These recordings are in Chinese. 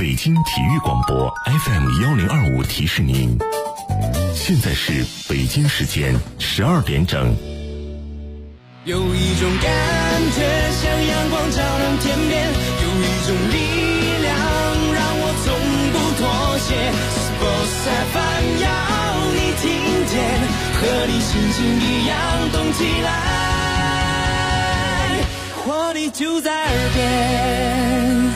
北京体育广播 FM1025提示您，现在是北京时间12点整。 有一种感觉像阳光照亮天边，有一种力量让我从不妥协。Sports FM 要你听见，和你心情一样动起来，活力就在耳边。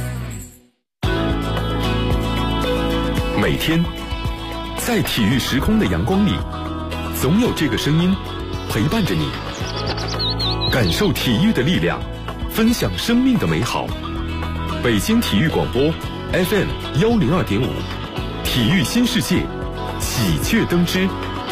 每天在体育时空的阳光里，总有这个声音陪伴着你，感受体育的力量，分享生命的美好。北京体育广播 FM102.5，体育新世界，喜鹊登枝。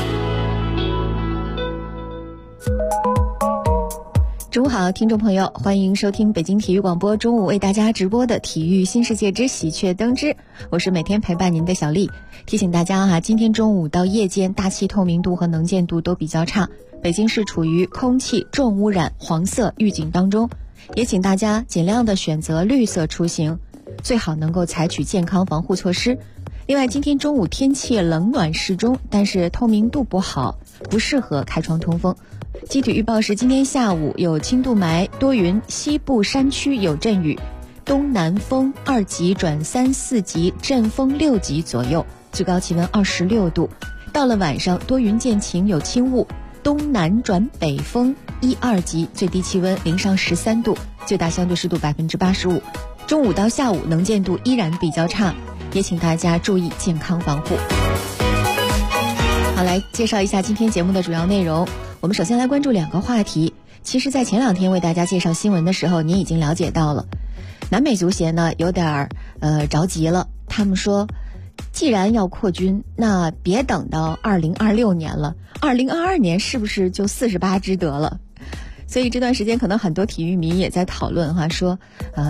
中午好，听众朋友，欢迎收听北京体育广播中午为大家直播的体育新世界之喜鹊登枝，我是每天陪伴您的小丽。提醒大家今天中午到夜间大气透明度和能见度都比较差，北京市处于空气重污染黄色预警当中，也请大家尽量的选择绿色出行，最好能够采取健康防护措施。另外，今天中午天气冷暖适中，但是透明度不好，不适合开窗通风。气体预报是今天下午有轻度霾，多云，西部山区有阵雨，东南风2级转3、4级，阵风6级左右，最高气温26度。到了晚上，多云见晴有轻雾，东南转北风1、2级，最低气温零上13度，最大相对湿度85%。中午到下午能见度依然比较差，也请大家注意健康防护。好，来介绍一下今天节目的主要内容。我们首先来关注2个话题。其实在前2天为大家介绍新闻的时候，您已经了解到了，南美足协呢有点着急了。他们说，既然要扩军，那别等到2026年了，2022年是不是就48支得了？所以这段时间可能很多体育迷也在讨论说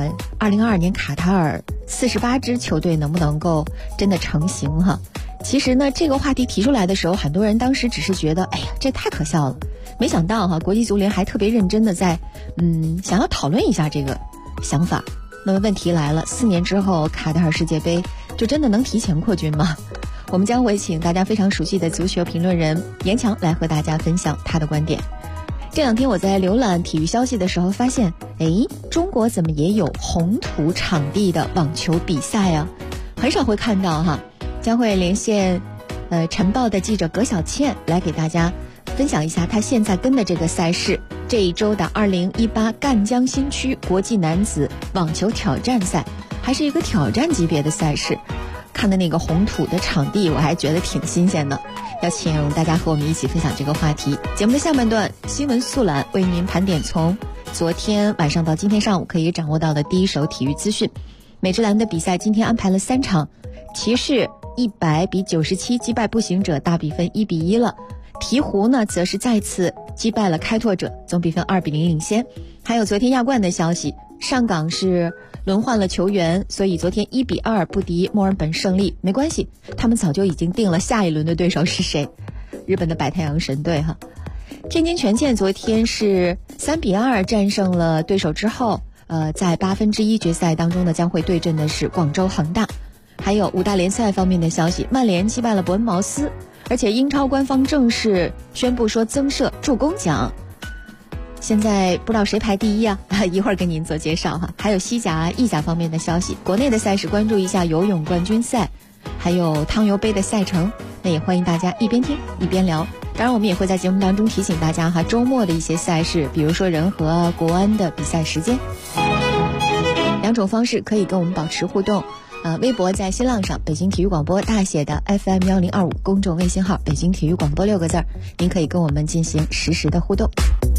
2022年卡塔尔48支球队能不能够真的成型其实呢，这个话题提出来的时候，很多人当时只是觉得，哎呀，这太可笑了。没想到国际足联还特别认真的在想要讨论一下这个想法。那么问题来了，4年之后卡塔尔世界杯就真的能提前扩军吗？我们将会请大家非常熟悉的足球评论人严强来和大家分享他的观点。这2天我在浏览体育消息的时候发现，中国怎么也有红土场地的网球比赛啊？很少会看到将会连线晨报的记者葛小倩来给大家分享一下她现在跟的这个赛事，这一周的2018赣江新区国际男子网球挑战赛，还是一个挑战级别的赛事。看的那个红土的场地，我还觉得挺新鲜的。要请大家和我们一起分享这个话题。节目的下半段新闻速览为您盘点从昨天晚上到今天上午可以掌握到的第一手体育资讯。美职篮的比赛今天安排了3场，骑士100比97击败步行者，大比分1比1了。鹈鹕呢则是再次击败了开拓者，总比分2比0领先。还有昨天亚冠的消息，上港是轮换了球员，所以昨天1比2不敌墨尔本胜利。没关系，他们早就已经定了下一轮的对手是谁，日本的白太阳神队天津权健昨天是3比2战胜了对手之后，在1/8决赛当中呢，将会对阵的是广州恒大。还有5大联赛方面的消息，曼联击败了伯恩茅斯，而且英超官方正式宣布说增设助攻奖。现在不知道谁排第一一会儿跟您做介绍还有西甲、意甲方面的消息，国内的赛事关注一下游泳冠军赛，还有汤尤杯的赛程。那也欢迎大家一边听一边聊。当然我们也会在节目当中提醒大家周末的一些赛事，比如说人和国安的比赛时间。2种方式可以跟我们保持互动，微博在新浪上北京体育广播大写的 FM1025， 公众微信号北京体育广播6个字，您可以跟我们进行实时的互动。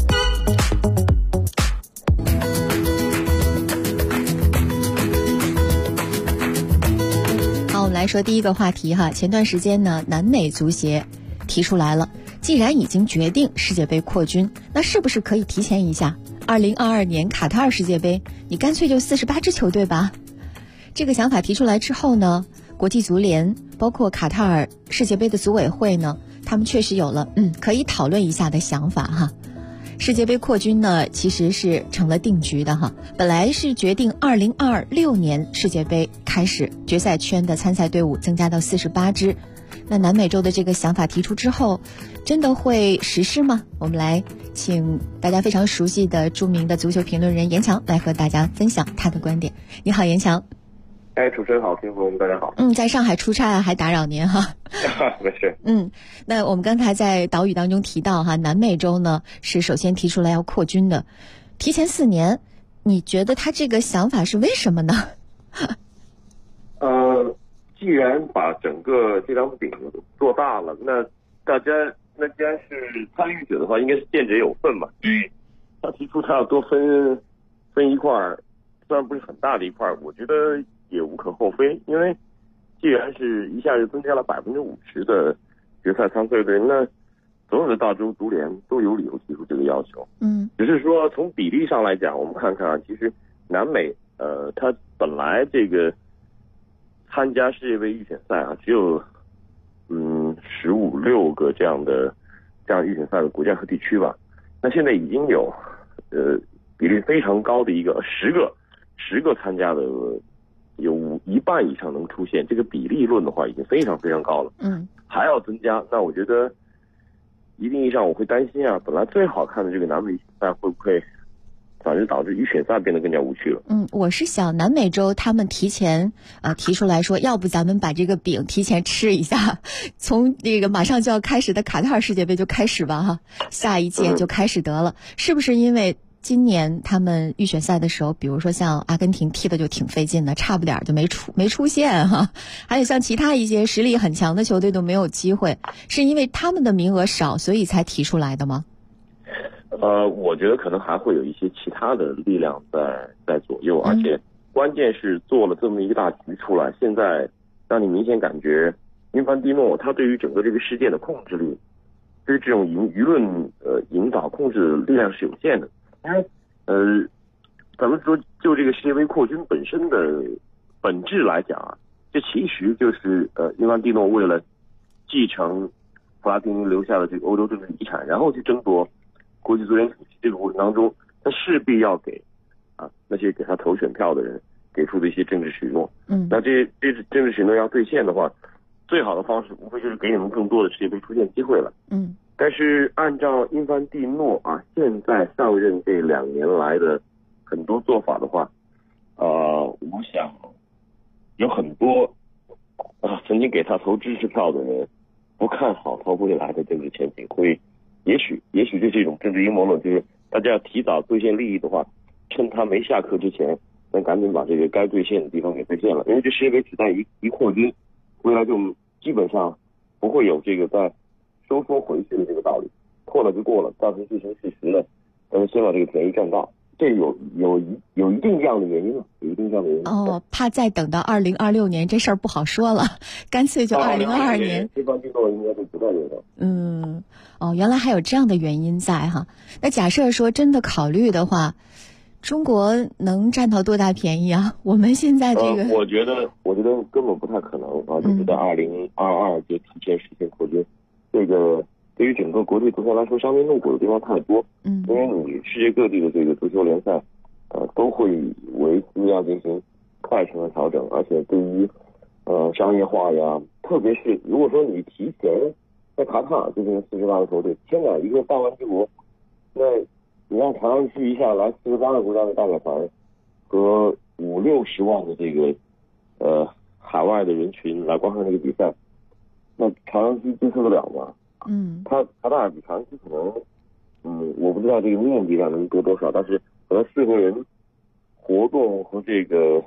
好，我们来说第一个话题前段时间呢，南美足协提出来了，既然已经决定世界杯扩军，那是不是可以提前一下2022年卡塔尔世界杯，你干脆就48支球队吧。这个想法提出来之后呢，国际足联包括卡塔尔世界杯的组委会呢，他们确实有了可以讨论一下的想法世界杯扩军呢，其实是成了定局的哈。本来是决定2026年世界杯开始，决赛圈的参赛队伍增加到48支。那南美洲的这个想法提出之后，真的会实施吗？我们来请大家非常熟悉的著名的足球评论人严强来和大家分享他的观点。你好，严强。 主持人好，听众朋友们大家好。 在上海出差还打扰您哈。 没事。 那我们刚才在岛屿当中提到哈，南美洲呢是首先提出来要扩军的，提前4年，你觉得他这个想法是为什么呢？ 既然把整个这张饼做大了，那既然是参与者的话，应该是见者有份嘛。他提出他要多分一块，虽然不是很大的一块，我觉得也无可厚非，因为既然是一下就增加了50%的决赛参赛队，那所有的大洲足联都有理由提出这个要求。只是说从比例上来讲，我们看看其实南美它本来这个参加世界杯预选赛只有15-16个这样预选赛的国家和地区吧。那现在已经有比例非常高的一个10个参加的，有一半以上能出现，这个比例论的话已经非常非常高了。还要增加，那我觉得一定意义上我会担心本来最好看的这个南美赛会不会反而导致预选赛变得更加无趣了。 我是想南美洲他们提前提出来说，要不咱们把这个饼提前吃一下，从这个马上就要开始的卡塔尔世界杯就开始吧哈，下一届就开始得了。是不是因为今年他们预选赛的时候，比如说像阿根廷踢的就挺费劲的，差不点就没出现哈，还有像其他一些实力很强的球队都没有机会，是因为他们的名额少，所以才提出来的吗？ 我觉得可能还会有一些其他的力量在左右，而且关键是做了这么一个大局出来，现在让你明显感觉因凡蒂诺他对于整个这个事件的控制力，对于这种舆论引导控制的力量是有限的。因为咱们说就这个世界杯扩军本身的本质来讲这其实就是因凡蒂诺为了继承普拉蒂尼留下的这个欧洲政治遗产，然后去争夺国际足联主席，这个过程当中他势必要给那些给他投选票的人给出的一些政治许诺。那这政治许诺要兑现的话，最好的方式无非就是给你们更多的世界杯出现机会了。但是按照因凡蒂诺现在上任这2年来的很多做法的话，我想有很多曾经给他投支持票的人不看好他未来的政治前景，会也许这是一种政治阴谋论，就是大家要提早兑现利益的话，趁他没下课之前，能赶紧把这个该兑现的地方给兑现了。因为这世界杯只在一扩军，未来就基本上不会有这个再收缩回去的这个道理，过了就过了，到时既成事实了，咱们先把这个便宜占到。这有一定这样的原因了，有一定这样的原因。 怕再等到2026年这事儿不好说了，干脆就2022年。 这方运动应该是不再有的。 原来还有这样的原因在哈。那假设说真的考虑的话，中国能占到多大便宜啊？我们现在这个， 我觉得根本不太可能就是在2022就提前实现扩军。这个对于整个国际足球来说，伤筋动骨的地方太多。因为你世界各地的这个足球联赛，都会为资要进行快程的调整，而且对于商业化呀，特别是如果说你提前在卡塔尔这边48个球队，天哪，一个大湾之国，那你让朝阳区一下来48个国家的代表团和50-60万的这个海外的人群来观看这个比赛，那朝阳区接受得了吗？卡塔尔比朝阳区可能我不知道这个面积量能多多少，但是可能适合人活动和这个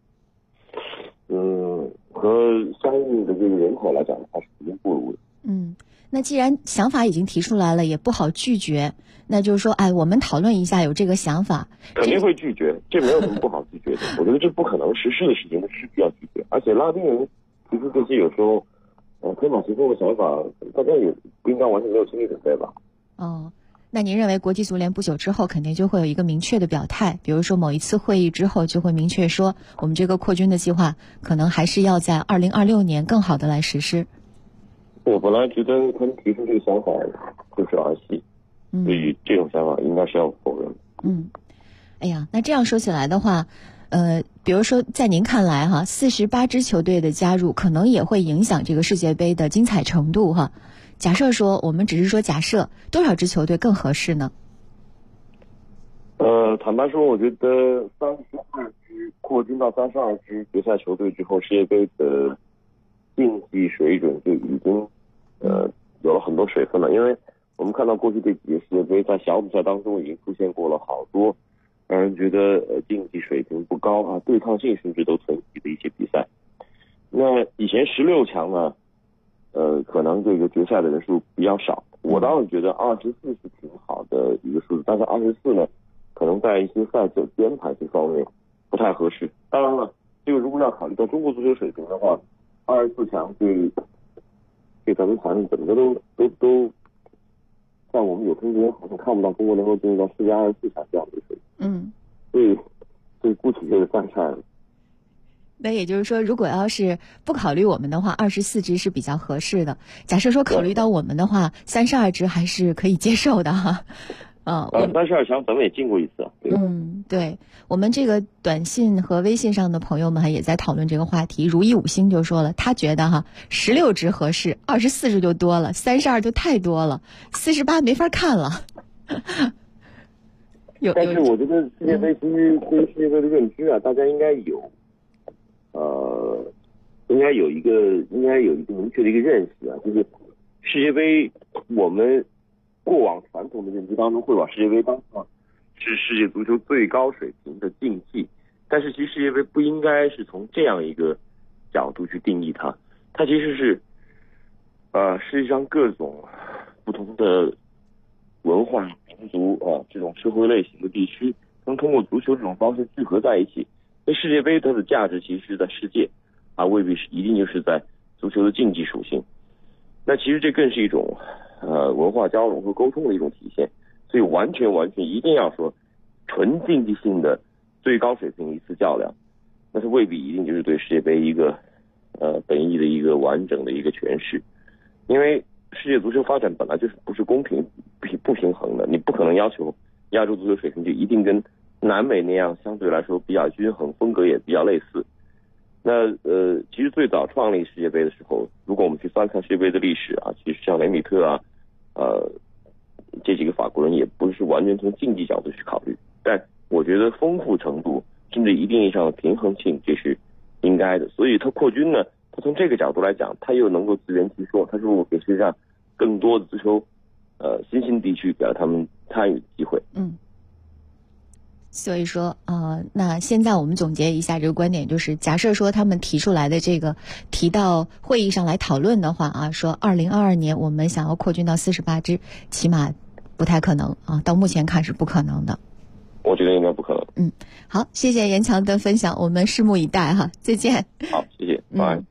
和相应的这个人口来讲，它是肯定不如的。 那既然想法已经提出来了，也不好拒绝，那就是说，我们讨论一下有这个想法， 肯定会拒绝，这没有什么不好拒绝的。我觉得这不可能实施的事情，势必要拒绝。而且拉丁人提出这些有时候天马行空的想法，大家也不应该完全没有心理准备吧。 那您认为国际足联不久之后肯定就会有一个明确的表态，比如说某一次会议之后就会明确说，我们这个扩军的计划可能还是要在2026年更好的来实施。 我本来觉得他们提出这个想法就是儿戏， 所以这种想法应该是要否认。 哎呀，那这样说起来的话，比如说在您看来哈，48支球队的加入可能也会影响这个世界杯的精彩程度哈。假设说，我们只是说假设，多少支球队更合适呢？ 坦白说，我觉得32支扩军到32支决赛球队之后，世界杯的竞技水准就已经有了很多水分了。因为我们看到过去这几届世界杯在小组赛当中已经出现过了好多让人觉得竞技水平不高啊，对抗性甚至都存疑的一些比赛。那以前16强呢，可能这个决赛的人数比较少，我倒是觉得24是挺好的一个数字，但是24呢，可能在一些赛制编排这方面不太合适。当然了，这个如果要考虑到中国足球水平的话，24强对咱们团整个都在我们有生之年好像看不到中国能够进入到世界24强这样的水平。所以姑且这个暂时。 那也就是说，如果要是不考虑我们的话，24支是比较合适的。假设说考虑到我们的话，32支还是可以接受的哈。 32强咱们也进过一次啊。 对，我们这个短信和微信上的朋友们也在讨论这个话题。如意五星就说了，他觉得哈16支合适，24支就多了，32就太多了，48没法看了。 但是我觉得世界杯其实对世界杯的认知啊，大家应该有一个明确的一个认识啊，就是世界杯我们过往传统的认知当中会把世界杯当成是世界足球最高水平的竞技，但是其实世界杯不应该是从这样一个角度去定义它，它其实是世界上各种不同的文化民族这种社会类型的地区能通过足球这种方式聚合在一起。所以世界杯它的价值其实是在世界，未必是一定就是在足球的竞技属性。那其实这更是一种文化交融和沟通的一种体现。所以完全一定要说纯竞技性的最高水平一次较量，那是未必一定就是对世界杯一个本意的一个完整的一个诠释。因为世界足球发展本来就是不是公平不平衡的，你不可能要求亚洲足球水平就一定跟南美那样相对来说比较均衡，风格也比较类似。那其实最早创立世界杯的时候，如果我们去翻看世界杯的历史啊，其实像雷米特这几个法国人也不是完全从竞技角度去考虑，但我觉得丰富程度甚至一定意义上的平衡性这是应该的。所以他扩军呢，他从这个角度来讲，他又能够自圆其说，他说我给世界上更多的足球新兴地区给了他们参与的机会。 所以说那现在我们总结一下这个观点，就是假设说他们提出来的这个提到会议上来讨论的话说2022年我们想要扩军到48支，起码不太可能到目前看是不可能的。 我觉得应该不可能。 好，谢谢严强的分享，我们拭目以待哈，再见。 好，谢谢，拜。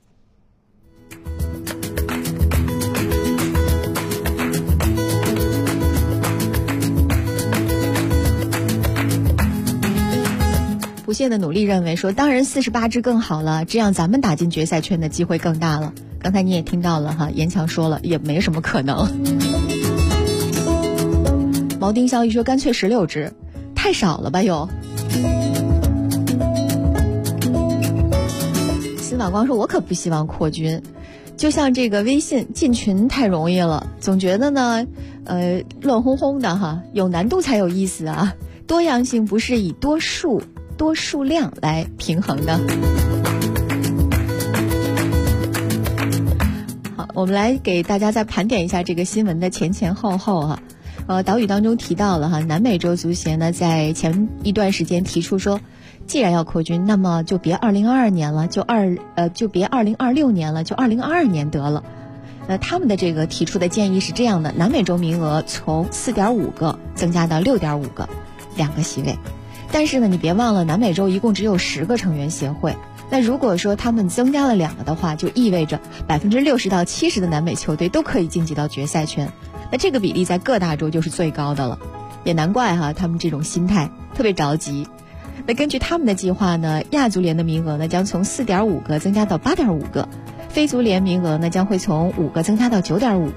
不懈的努力认为说，当然48支更好了，这样咱们打进决赛圈的机会更大了。刚才你也听到了哈，严强说了也没什么可能。毛丁效益说干脆16支，太少了吧又。司马光说我可不希望扩军，就像这个微信进群太容易了，总觉得呢乱哄哄的哈，有难度才有意思啊，多样性不是以多数量来平衡的。好，我们来给大家再盘点一下这个新闻的前后哈。岛屿当中提到了哈，南美洲足协呢在前一段时间提出说，既然要扩军，那么就别2022年了，就别2026年了，就2022年得了。他们的这个提出的建议是这样的，南美洲名额从4.5个增加到6.5个，2个席位。但是呢，你别忘了南美洲一共只有10个成员协会，那如果说他们增加了2个的话，就意味着60%到70%的南美球队都可以晋级到决赛圈，那这个比例在各大洲就是最高的了，也难怪哈他们这种心态特别着急。那根据他们的计划呢，亚足联的名额呢将从4.5个增加到8.5个，非足联名额呢将会从5个增加到9.5个，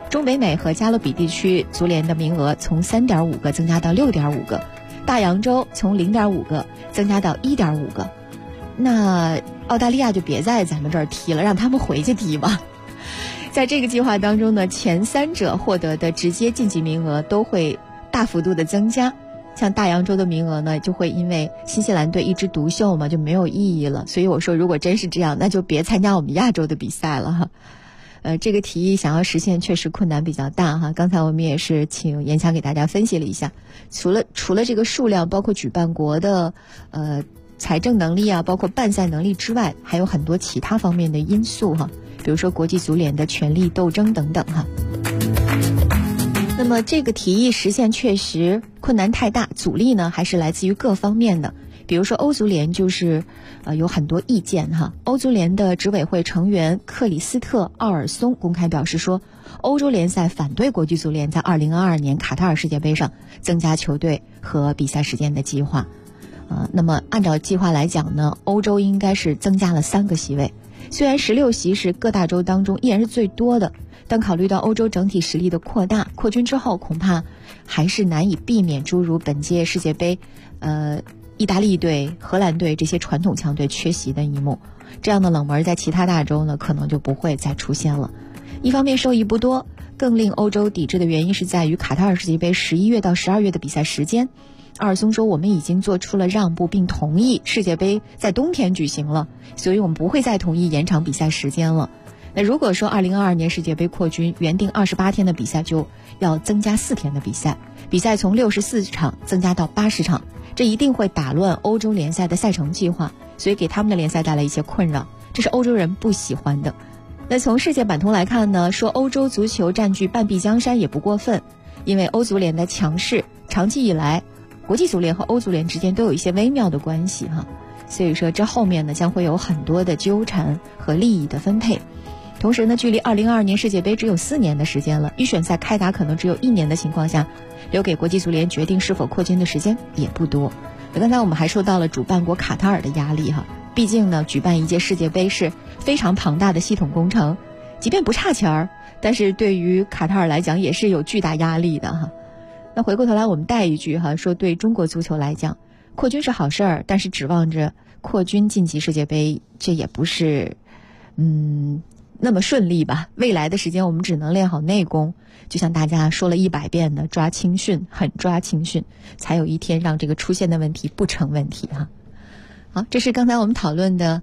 中北美和加勒比地区足联的名额从 3.5 个增加到 6.5 个，大洋洲从 0.5 个增加到 1.5 个。那澳大利亚就别在咱们这儿踢了，让他们回去踢吧。在这个计划当中呢，前3者获得的直接晋级名额都会大幅度的增加，像大洋洲的名额呢，就会因为新西兰队一枝独秀嘛，就没有意义了。所以我说，如果真是这样，那就别参加我们亚洲的比赛了哈。这个提议想要实现确实困难比较大哈。刚才我们也是请严强给大家分析了一下，除了这个数量，包括举办国的财政能力啊，包括办赛能力之外，还有很多其他方面的因素哈，比如说国际足联的权力斗争等等哈。那么这个提议实现确实困难太大，阻力呢还是来自于各方面的。比如说欧足联就是有很多意见哈。欧足联的执委会成员克里斯特·奥尔松公开表示说，欧洲联赛反对国际足联在2022年卡塔尔世界杯上增加球队和比赛时间的计划。那么按照计划来讲呢，欧洲应该是增加了3个席位，虽然16席是各大洲当中依然是最多的，但考虑到欧洲整体实力的扩军之后，恐怕还是难以避免诸如本届世界杯意大利队、荷兰队这些传统强队缺席的一幕。这样的冷门在其他大洲呢，可能就不会再出现了。一方面受益不多，更令欧洲抵制的原因是在于卡塔尔世界杯11月到12月的比赛时间。阿尔松说，我们已经做出了让步，并同意世界杯在冬天举行了，所以我们不会再同意延长比赛时间了。那如果说2022年世界杯扩军，原定28天的比赛就要增加4天的比赛，比赛从64场增加到80场，这一定会打乱欧洲联赛的赛程计划，所以给他们的联赛带来一些困扰，这是欧洲人不喜欢的。那从世界版图来看呢，说欧洲足球占据半壁江山也不过分，因为欧足联的强势长期以来，国际足联和欧足联之间都有一些微妙的关系哈，所以说这后面呢将会有很多的纠缠和利益的分配。同时呢，距离2022年世界杯只有4年的时间了，预选赛开打可能只有1年的情况下，留给国际足联决定是否扩军的时间也不多。刚才我们还受到了主办国卡塔尔的压力哈，毕竟呢，举办一届世界杯是非常庞大的系统工程，即便不差钱儿，但是对于卡塔尔来讲也是有巨大压力的哈。那回过头来我们带一句哈，说对中国足球来讲，扩军是好事儿，但是指望着扩军晋级世界杯，这也不是那么顺利吧。未来的时间我们只能练好内功，就像大家说了100遍的抓青训，狠抓青训，才有一天让这个出现的问题不成问题哈。好，这是刚才我们讨论的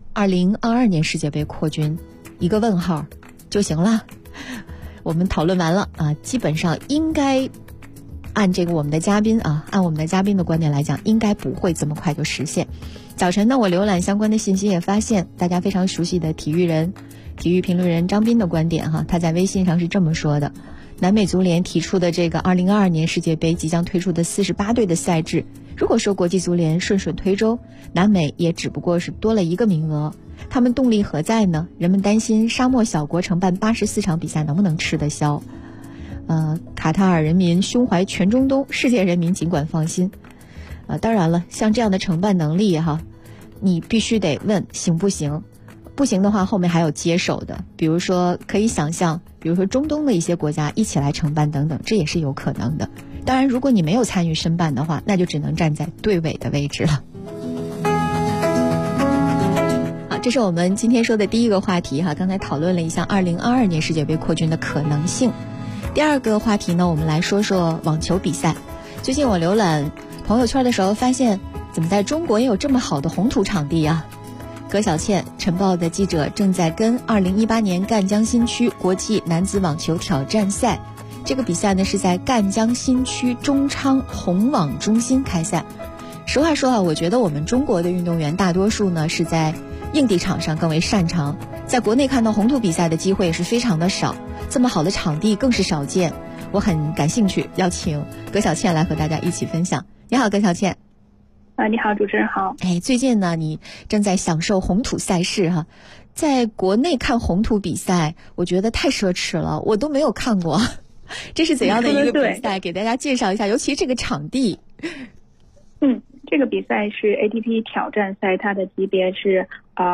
2022年世界杯扩军，一个问号就行了。我们讨论完了啊，基本上应该按我们的嘉宾的观点来讲，应该不会这么快就实现。早晨呢，我浏览相关的信息也发现，大家非常熟悉的体育评论人张斌的观点哈，他在微信上是这么说的：南美足联提出的这个2022年世界杯即将推出的48队的赛制，如果说国际足联顺水推舟，南美也只不过是多了1个名额，他们动力何在呢？人们担心沙漠小国承办84场比赛能不能吃得消？卡塔尔人民胸怀全中东，世界人民尽管放心。当然了，像这样的承办能力哈，你必须得问行不行，不行的话后面还有接手的，比如说可以想象，比如说中东的一些国家一起来承办等等，这也是有可能的。当然如果你没有参与申办的话，那就只能站在队尾的位置了。好，这是我们今天说的第一个话题哈，刚才讨论了一下2022年世界杯扩军的可能性。第二个话题呢，我们来说说网球比赛。最近我浏览朋友圈的时候发现，怎么在中国也有这么好的红土场地啊？葛小倩，晨报的记者正在跟2018年赣江新区国际男子网球挑战赛，这个比赛呢是在赣江新区中昌红网中心开赛。实话说啊，我觉得我们中国的运动员大多数呢是在硬地场上更为擅长，在国内看到红土比赛的机会也是非常的少，这么好的场地更是少见。我很感兴趣，邀请葛小倩来和大家一起分享。你好，葛小倩。 你好，主持人好。 最近呢，你正在享受红土赛事哈，在国内看红土比赛，我觉得太奢侈了，我都没有看过。这是怎样的一个比赛？给大家介绍一下，尤其这个场地。 这个比赛是 ATP 挑战赛，它的级别是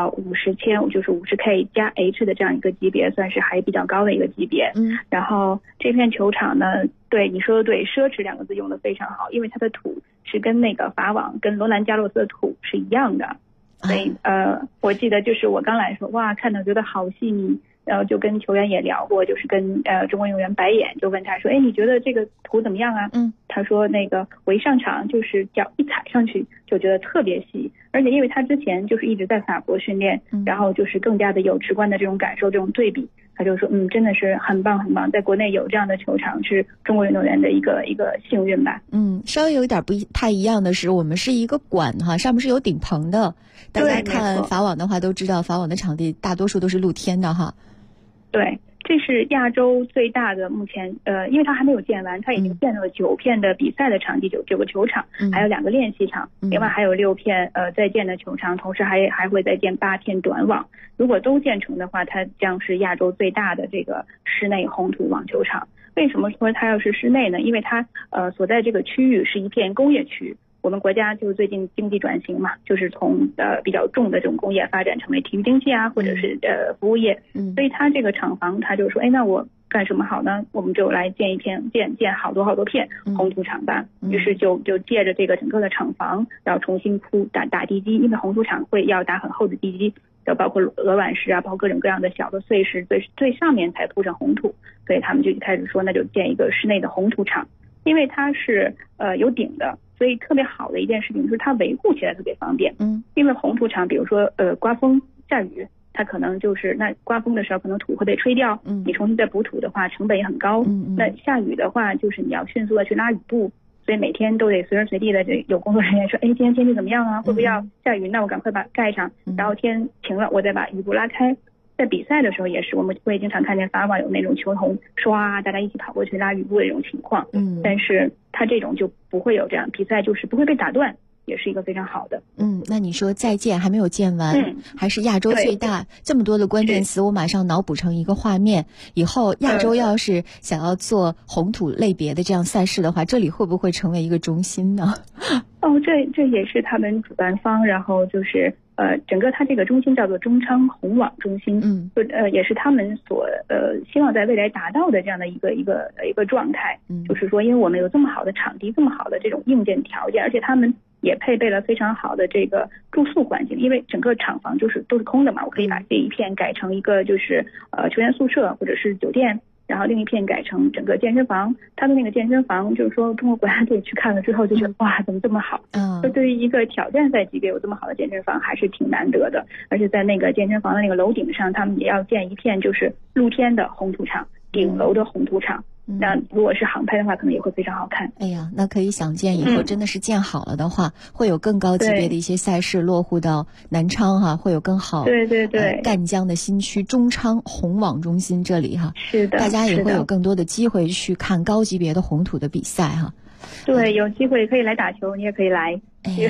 50千，就是50K 加 H 的这样一个级别，算是还比较高的一个级别。然后这片球场呢，对你说的对，奢侈2个字用的非常好，因为它的土是跟那个法网跟罗兰加洛斯的土是一样的。所以我记得就是我刚来说，哇，看到觉得好细腻。然后就跟球员也聊过，就是跟中国运动员白眼，就问他说，哎，你觉得这个土怎么样啊？他说那个我一上场就是脚一踩上去就觉得特别细，而且因为他之前就是一直在法国训练，然后就是更加的有直观的这种感受，这种对比，他就说真的是很棒很棒，在国内有这样的球场是中国运动员的一个幸运吧。 稍微有一点不太一样的是，我们是一个馆哈，上面是有顶棚的。大家看法网的话都知道，法网的场地大多数都是露天的哈。 对，这是亚洲最大的，目前因为它还没有建完，它已经建了9片的比赛的场地，9个球场，还有2个练习场，另外还有6片在建的球场，同时还会再建8片短网。如果都建成的话，它将是亚洲最大的这个室内红土网球场。为什么说它要是室内呢？因为它所在这个区域是一片工业区。我们国家就是最近经济转型嘛，就是从比较重的这种工业发展成为体育经济啊，或者是服务业，所以它这个厂房它就说，哎，那我干什么好呢？我们就来建好多片红土场吧。于是就借着这个整个的厂房，然后重新打地基，因为红土场要打很厚的地基，就包括鹅卵石啊，包括各种各样的小的碎石，最上面才铺上红土，所以他们就开始说，那就建一个室内的红土场，因为它是有顶的。所以特别好的一件事情就是它维护起来特别方便。因为红土场比如说刮风下雨，它可能就是那刮风的时候可能土会被吹掉，你重新再补土的话成本也很高。那下雨的话就是你要迅速的去拉雨布，所以每天都得随时随地的有工作人员说，哎，今天天气怎么样啊？会不会要下雨？那我赶快把盖上，然后天晴了我再把雨布拉开。在比赛的时候也是，我们会经常看见法网有那种球童刷，大家一起跑过去拉雨布的这种情况。但是它这种就不会有这样，比赛就是不会被打断，也是一个非常好的。 那你说再建还没有建完，还是亚洲最大，这么多的关键词，我马上脑补成一个画面。以后亚洲要是想要做红土类别的这样赛事的话，这里会不会成为一个中心呢？ 这也是他们主办方，然后就是整个它这个中心叫做中昌红网中心，也是他们所希望在未来达到的这样的一个状态。就是说，因为我们有这么好的场地，这么好的这种硬件条件，而且他们也配备了非常好的这个住宿环境，因为整个厂房都是空的嘛，我可以把这一片改成一个就是球员宿舍或者是酒店。然后另一片改成整个健身房，他的那个健身房就是说中国国家队去看了之后就觉得哇，怎么这么好？就对于一个挑战赛级别有这么好的健身房还是挺难得的。而且在那个健身房的那个楼顶上，他们也要建一片就是露天的红土场，顶楼的红土场。那如果是航拍的话，可能也会非常好看。 哎呀，那可以想见，以后真的是建好了的话，会有更高级别的一些赛事落户到南昌哈，会有更好。 对， 赣江的新区中昌红网中心这里哈， 是的， 大家也会有更多的机会去看高级别的红土的比赛哈。 对，有机会可以来打球，你也可以来。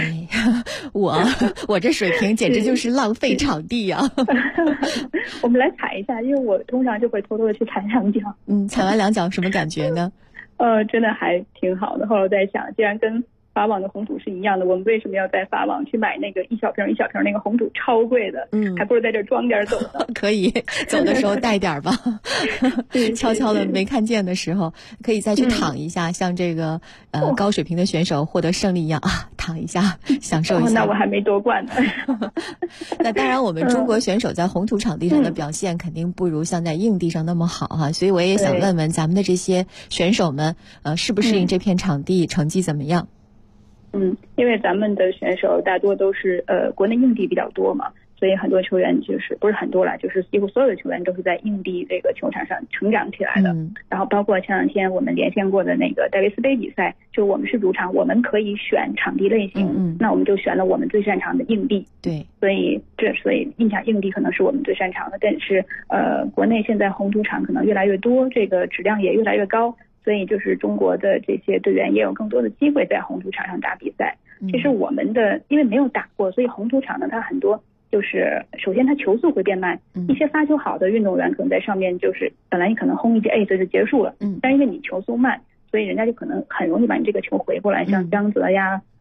我这水平简直就是浪费场地啊！ 我们来踩一下，因为我通常就会偷偷的去踩2脚。 踩完2脚什么感觉呢？ 真的还挺好的。后来我在想，既然跟法网的红土是一样的，我们为什么要在法网去买那个一小瓶那个红土，超贵的？还不如在这装点走呢。 可以走的时候带点吧，悄悄的没看见的时候，可以再去躺一下，像这个高水平的选手获得胜利一样啊，躺一下享受一下。 那我还没夺冠呢。 那当然，我们中国选手在红土场地上的表现肯定不如像在硬地上那么好哈，所以我也想问问咱们的这些选手们，适不适应这片场地，成绩怎么样？ 因为咱们的选手大多都是国内硬地比较多嘛，所以很多球员就是不是很多啦，就是几乎所有的球员都是在硬地这个球场上成长起来的。然后包括前2天我们连线过的那个戴维斯杯比赛，就我们是主场，我们可以选场地类型，那我们就选了我们最擅长的硬地。对，所以印象硬地可能是我们最擅长的，但是国内现在红土场可能越来越多，这个质量也越来越高。所以就是中国的这些队员也有更多的机会在红土场上打比赛。其实我们的因为没有打过，所以红土场呢，它很多就是首先它球速会变慢，一些发球好的运动员可能在上面就是本来你可能轰一记这就结束了，但因为你球速慢，所以人家就可能很容易把你这个球回过来，像江泽呀、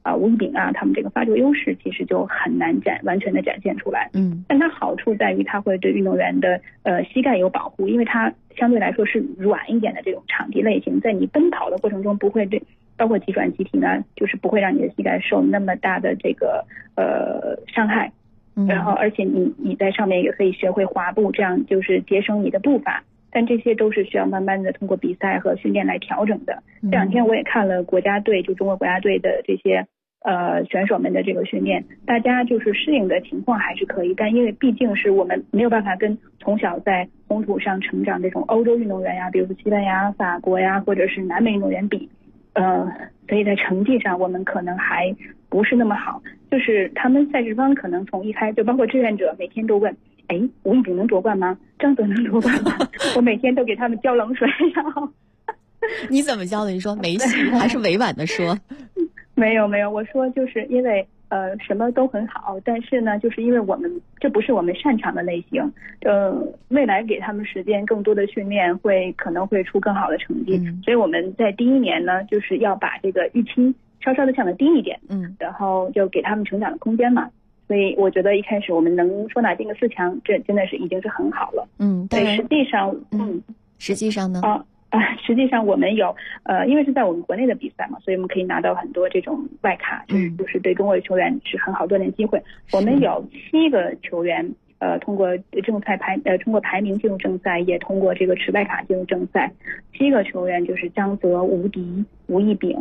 吴一丙啊，他们这个发作优势其实就很难完全的展现出来。但它好处在于它会对运动员的膝盖有保护，因为它相对来说是软一点的这种场地类型，在你奔跑的过程中不会对，包括急转急停呢，就是不会让你的膝盖受那么大的这个伤害。然后而且你在上面也可以学会滑步，这样就是节省你的步伐。但这些都是需要慢慢的通过比赛和训练来调整的。这两天我也看了国家队，就中国国家队的这些选手们的这个训练，大家就是适应的情况还是可以，但因为毕竟是我们没有办法跟从小在红土上成长这种欧洲运动员呀，比如说西班牙、法国呀，或者是南美运动员比，所以在成绩上我们可能还不是那么好。就是他们赛事方可能从一开就包括志愿者每天都问，吴一丙能夺冠吗？张泽能夺冠吗？我每天都给他们浇冷水。然后你怎么教的？你说没戏还是委婉的说？ 没有，我说就是因为什么都很好，但是呢，就是因为我们这不是我们擅长的类型，未来给他们时间更多的训练可能会出更好的成绩。所以我们在第一年呢，就是要把这个预期稍稍的降得低一点，然后就给他们成长的空间嘛。所以我觉得一开始我们能说拿进个4强，这真的是已经是很好了。 但实际上， 实际上呢？ 实际上我们有因为是在我们国内的比赛嘛，所以我们可以拿到很多这种外卡，就是对中国的球员是很好锻炼机会。我们有7个球员通过正赛通过排名进入正赛，也通过这个持外卡进入正赛。7个球员就是张泽、吴迪、吴一丙、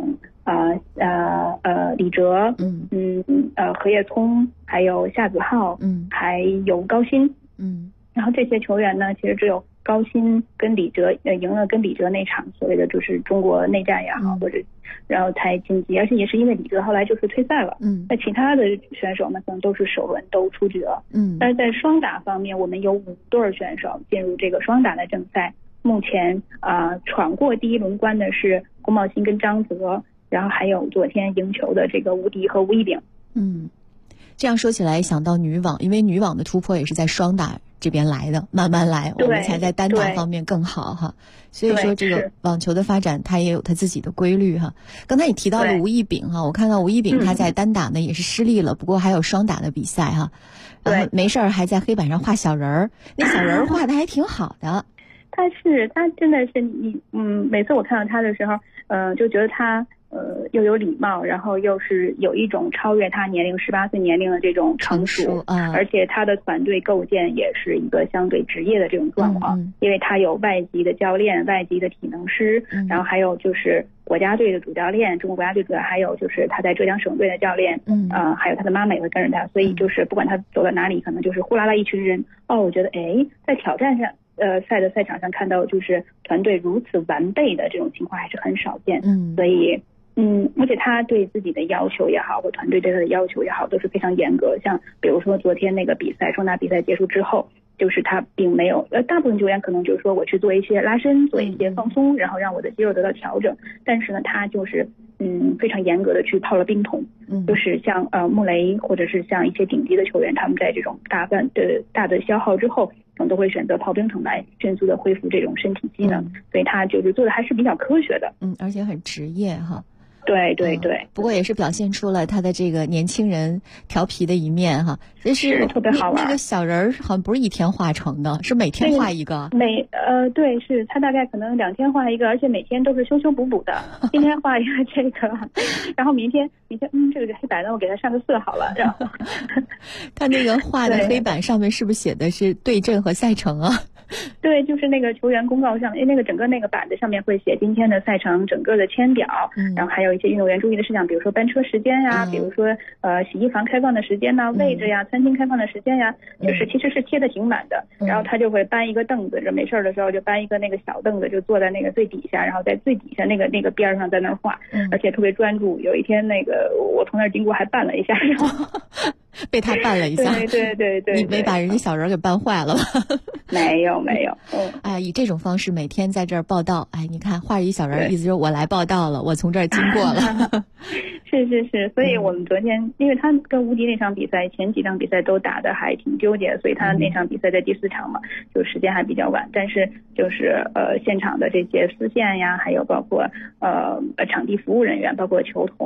李哲、何叶聪，还有夏子浩，还有高鑫。然后这些球员呢，其实只有高鑫跟李哲赢了跟李哲那场所谓的就是中国内战也好，或者然后才晋级，而且也是因为李哲后来就是退赛了。那其他的选手呢，可能都是首轮都出局了。但是在双打方面，我们有5对选手进入这个双打的正赛。目前闯过第1轮关的是龚茂鑫跟张泽，然后还有昨天赢球的这个吴迪和吴一丙。 这样说起来想到女网，因为女网的突破也是在双打这边来的，慢慢来，我们才在单打方面更好哈。所以说这个网球的发展它也有它自己的规律哈。刚才你提到了吴一丙哈，我看到吴一丙他在单打呢也是失利了，不过还有双打的比赛哈。没事儿还在黑板上画小人儿，那小人儿画的还挺好的。 他真的是每次我看到他的时候，就觉得他又有礼貌，然后又是有一种超越他年龄18岁年龄的这种成熟，而且他的团队构建也是一个相对职业的这种状况，因为他有外籍的教练、外籍的体能师，然后还有就是国家队的主教练，中国国家队主教练，还有就是他在浙江省队的教练，还有他的妈妈也会跟着他，所以就是不管他走到哪里，可能就是呼啦啦一群人。我觉得在挑战上赛场上看到就是团队如此完备的这种情况还是很少见。所以而且他对自己的要求也好，或团队对他的要求也好，都是非常严格。像比如说昨天那个比赛，双打比赛结束之后，就是他并没有大部分球员可能就是说我去做一些拉伸，做一些放松，然后让我的肌肉得到调整。但是呢，他就是非常严格的去泡了冰桶。就是像穆雷或者是像一些顶级的球员，他们在这种大的消耗之后，可能都会选择泡冰桶来迅速的恢复这种身体机能。所以他就是做的还是比较科学的。 而且很职业哈。 对， 不过也是表现出了他的这个年轻人调皮的一面哈。 是特别好玩。 那个小人儿好像不是一天画成的，是每天画一个。 对，是他大概可能2天画一个，而且每天都是修修补补的。今天画一个这个，然后明天这个黑板呢，我给他上个色好了。然后他那个画的黑板上面是不是写的是对阵和赛程啊？ 对，就是那个球员公告上，那个整个那个板子上面会写今天的赛程整个的签表，然后还有一些运动员注意的事项，比如说班车时间呀，比如说洗衣房开放的时间呐，位置呀，餐厅开放的时间呀，就是其实是贴的挺满的。然后他就会搬一个凳子，没事的时候就搬一个那个小凳子，就坐在那个最底下，然后在最底下那个边上在那儿画，而且特别专注。有一天那个我从那儿经过还绊了一下，然后被他绊了一下。 对， 你没把人家小人给绊坏了吧？ 没有。 以这种方式每天在这儿报道，你看画一小人，意思就是我来报道了，我从这儿经过了。 是，所以我们昨天，因为他跟吴迪那场比赛前几场比赛都打得还挺纠结，所以他那场比赛在第4场嘛，就时间还比较晚，但是就是现场的这些丝线呀，还有包括场地服务人员，包括球童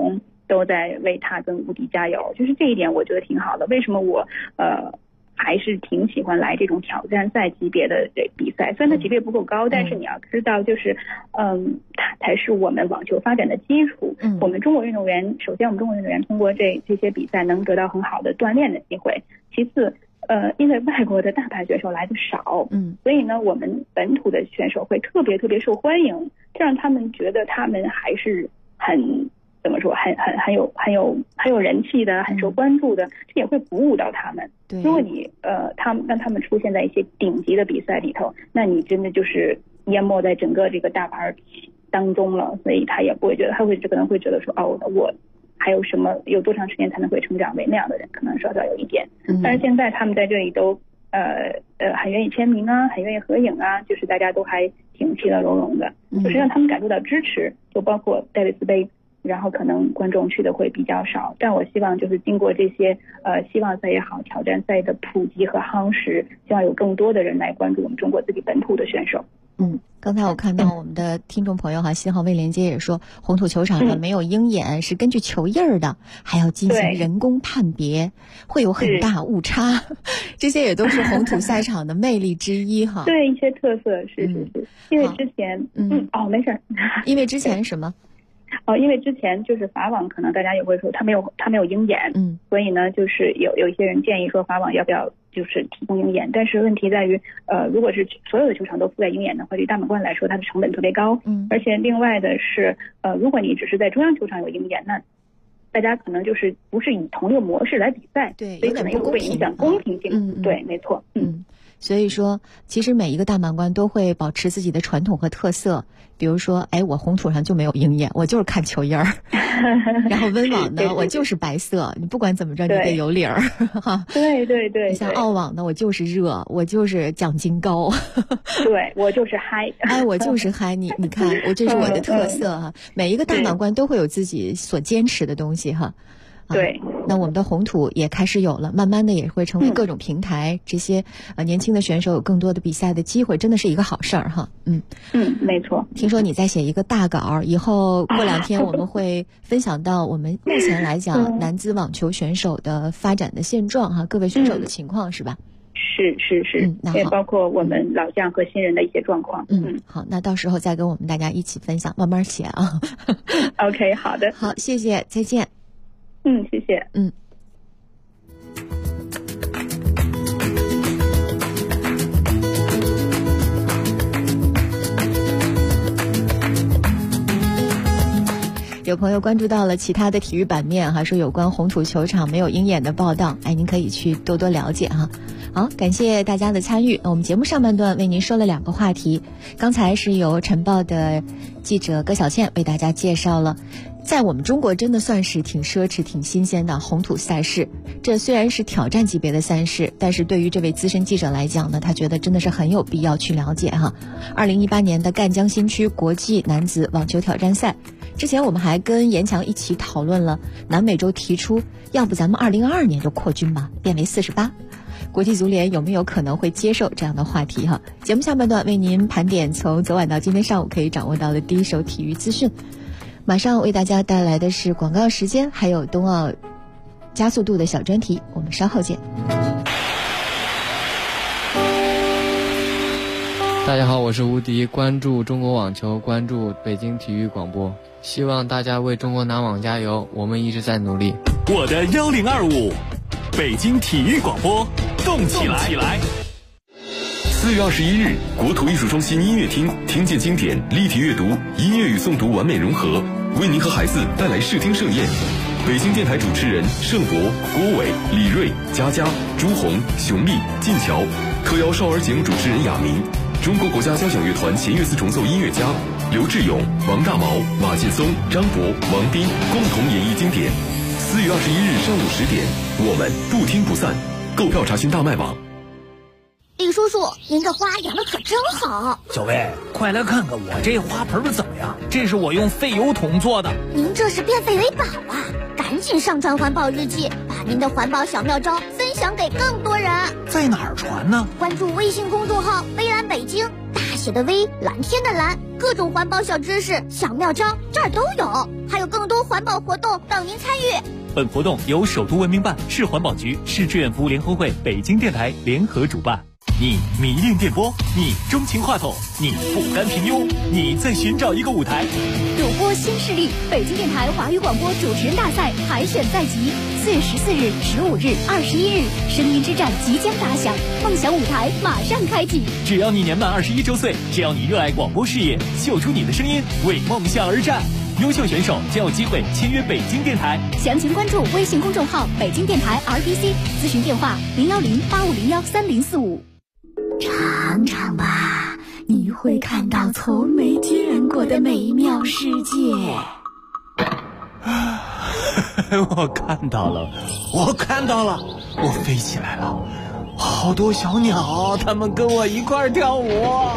都在为他跟吴迪加油，就是这一点我觉得挺好的。为什么我还是挺喜欢来这种挑战赛级别的比赛，虽然它级别不够高，但是你要知道，就是它才是我们网球发展的基础。我们中国运动员，首先我们中国运动员通过这些比赛能得到很好的锻炼的机会。其次，因为外国的大牌选手来的少，所以呢，我们本土的选手会特别受欢迎，这让他们觉得他们还是怎么说，很有人气的，很受关注的，这也会鼓舞到他们。如果你让他们出现在一些顶级的比赛里头，那你真的就是淹没在整个这个大牌当中了，所以他也不会觉得，他可能会觉得说，我还有什么，有多长时间才能会成长为那样的人，可能稍稍有一点。但是现在他们在这里都很愿意签名啊，很愿意合影啊，就是大家都还挺其乐融融的，就是让他们感受到支持，就包括戴维斯杯。然后可能观众去的会比较少，但我希望就是经过这些希望赛也好，挑战赛的普及和夯实，希望有更多的人来关注我们中国自己本土的选手。 刚才我看到我们的听众朋友新号未连接也说，红土球场上没有鹰眼，是根据球印儿的，还要进行人工判别，会有很大误差，这些也都是红土赛场的魅力之一哈。 对，一些特色是，因为之前没事， 因为之前什么？ 因为之前就是法网，可能大家也会说他没有鹰眼，所以呢，就是有一些人建议说法网要不要就是提供鹰眼，但是问题在于，如果是所有的球场都覆盖鹰眼的话，对大满贯来说它的成本特别高，而且另外的是，如果你只是在中央球场有鹰眼，那大家可能就是不是以同一个模式来比赛， 对， 所以可能又会影响公平性，对，没错， 所以说，其实每一个大满贯都会保持自己的传统和特色。比如说，我红土上就没有鹰眼，我就是看球印儿。然后温网呢，我就是白色，你不管怎么着，你得有理儿哈。 对。 你像澳网呢，我就是热，我就是奖金高。 对，我就是嗨。 我就是嗨。你看，这是我的特色哈。每一个大满贯都会有自己所坚持的东西哈。 对， 那我们的红土也开始有了，慢慢的也会成为各种平台，这些年轻的选手有更多的比赛的机会，真的是一个好事儿哈。 没错。 听说你在写一个大稿，以后过2天我们会分享到我们目前来讲男子网球选手的发展的现状哈，各位选手的情况是吧？ 是，也包括我们老将和新人的一些状况。 好，那到时候再跟我们大家一起分享，慢慢写啊。 OK， 好的。 好，谢谢，再见。 谢谢。 有朋友关注到了其他的体育版面哈，说有关红土球场没有鹰眼的报道，您可以去多多了解哈。好，感谢大家的参与。我们节目上半段为您说了2个话题，刚才是由晨报的记者葛小倩为大家介绍了在我们中国真的算是挺奢侈挺新鲜的红土赛事，这虽然是挑战级别的赛事，但是对于这位资深记者来讲呢，他觉得真的是很有必要去了解哈。2018年的赣江新区国际男子网球挑战赛，之前我们还跟严强一起讨论了南美洲提出要不咱们2022年就扩军吧，变为48，国际足联有没有可能会接受这样的话题哈？节目下半段为您盘点从昨晚到今天上午可以掌握到的第一手体育资讯，马上为大家带来的是广告时间，还有冬奥加速度的小专题，我们稍后见。 大家好，我是吴迪，关注中国网球，关注北京体育广播，希望大家为中国男网加油，我们一直在努力。 我的1025，北京体育广播，动起来！4月21日，国土艺术中心音乐厅听见经典，立体阅读，音乐与诵读完美融合，为您和孩子带来视听盛宴。北京电台主持人盛博、郭伟、李锐、佳佳、朱红、熊丽、晋桥，特邀少儿节目主持人雅明，中国国家交响乐团弦乐四重奏音乐家刘志勇、王大毛、马劲松、张博、王斌共同演绎经典。4月21日上午10点，我们不听不散。购票查询大麦网。 李叔叔，您这花养得可真好。 小薇，快来看看我这花盆怎么样？这是我用废油桶做的。 您这是变废为宝啊！赶紧上传环保日记，把您的环保小妙招分享给更多人。 在哪儿传呢？ 关注微信公众号“微蓝北京”，大写的微，蓝天的蓝，各种环保小知识、小妙招这儿都有，还有更多环保活动等您参与。 本活动由首都文明办、市环保局、市志愿服务联合会、北京电台联合主办。你迷恋电波，你钟情话筒，你不甘平庸，你在寻找一个舞台。 主播新势力，北京电台华语广播主持人大赛海选在即，4月14日、15日、21日，声音之战即将打响，梦想舞台马上开启。 只要你年满21周岁，只要你热爱广播事业，秀出你的声音，为梦想而战。优秀选手将有机会签约北京电台。 详情关注微信公众号北京电台 RBC， 咨询电话010-8501-3045。 尝尝吧，你会看到从没见过的美妙世界。 我看到了，我飞起来了，好多小鸟，它们跟我一块跳舞。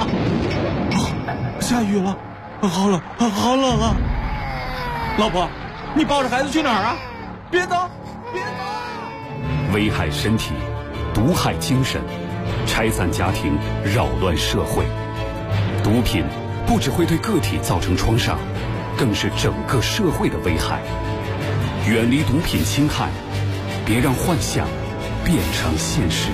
下雨了，好冷啊！老婆，你抱着孩子去哪儿啊？别走！ 危害身体，毒害精神，拆散家庭，扰乱社会。毒品不只会对个体造成创伤，更是整个社会的危害。远离毒品侵害，别让幻想变成现实。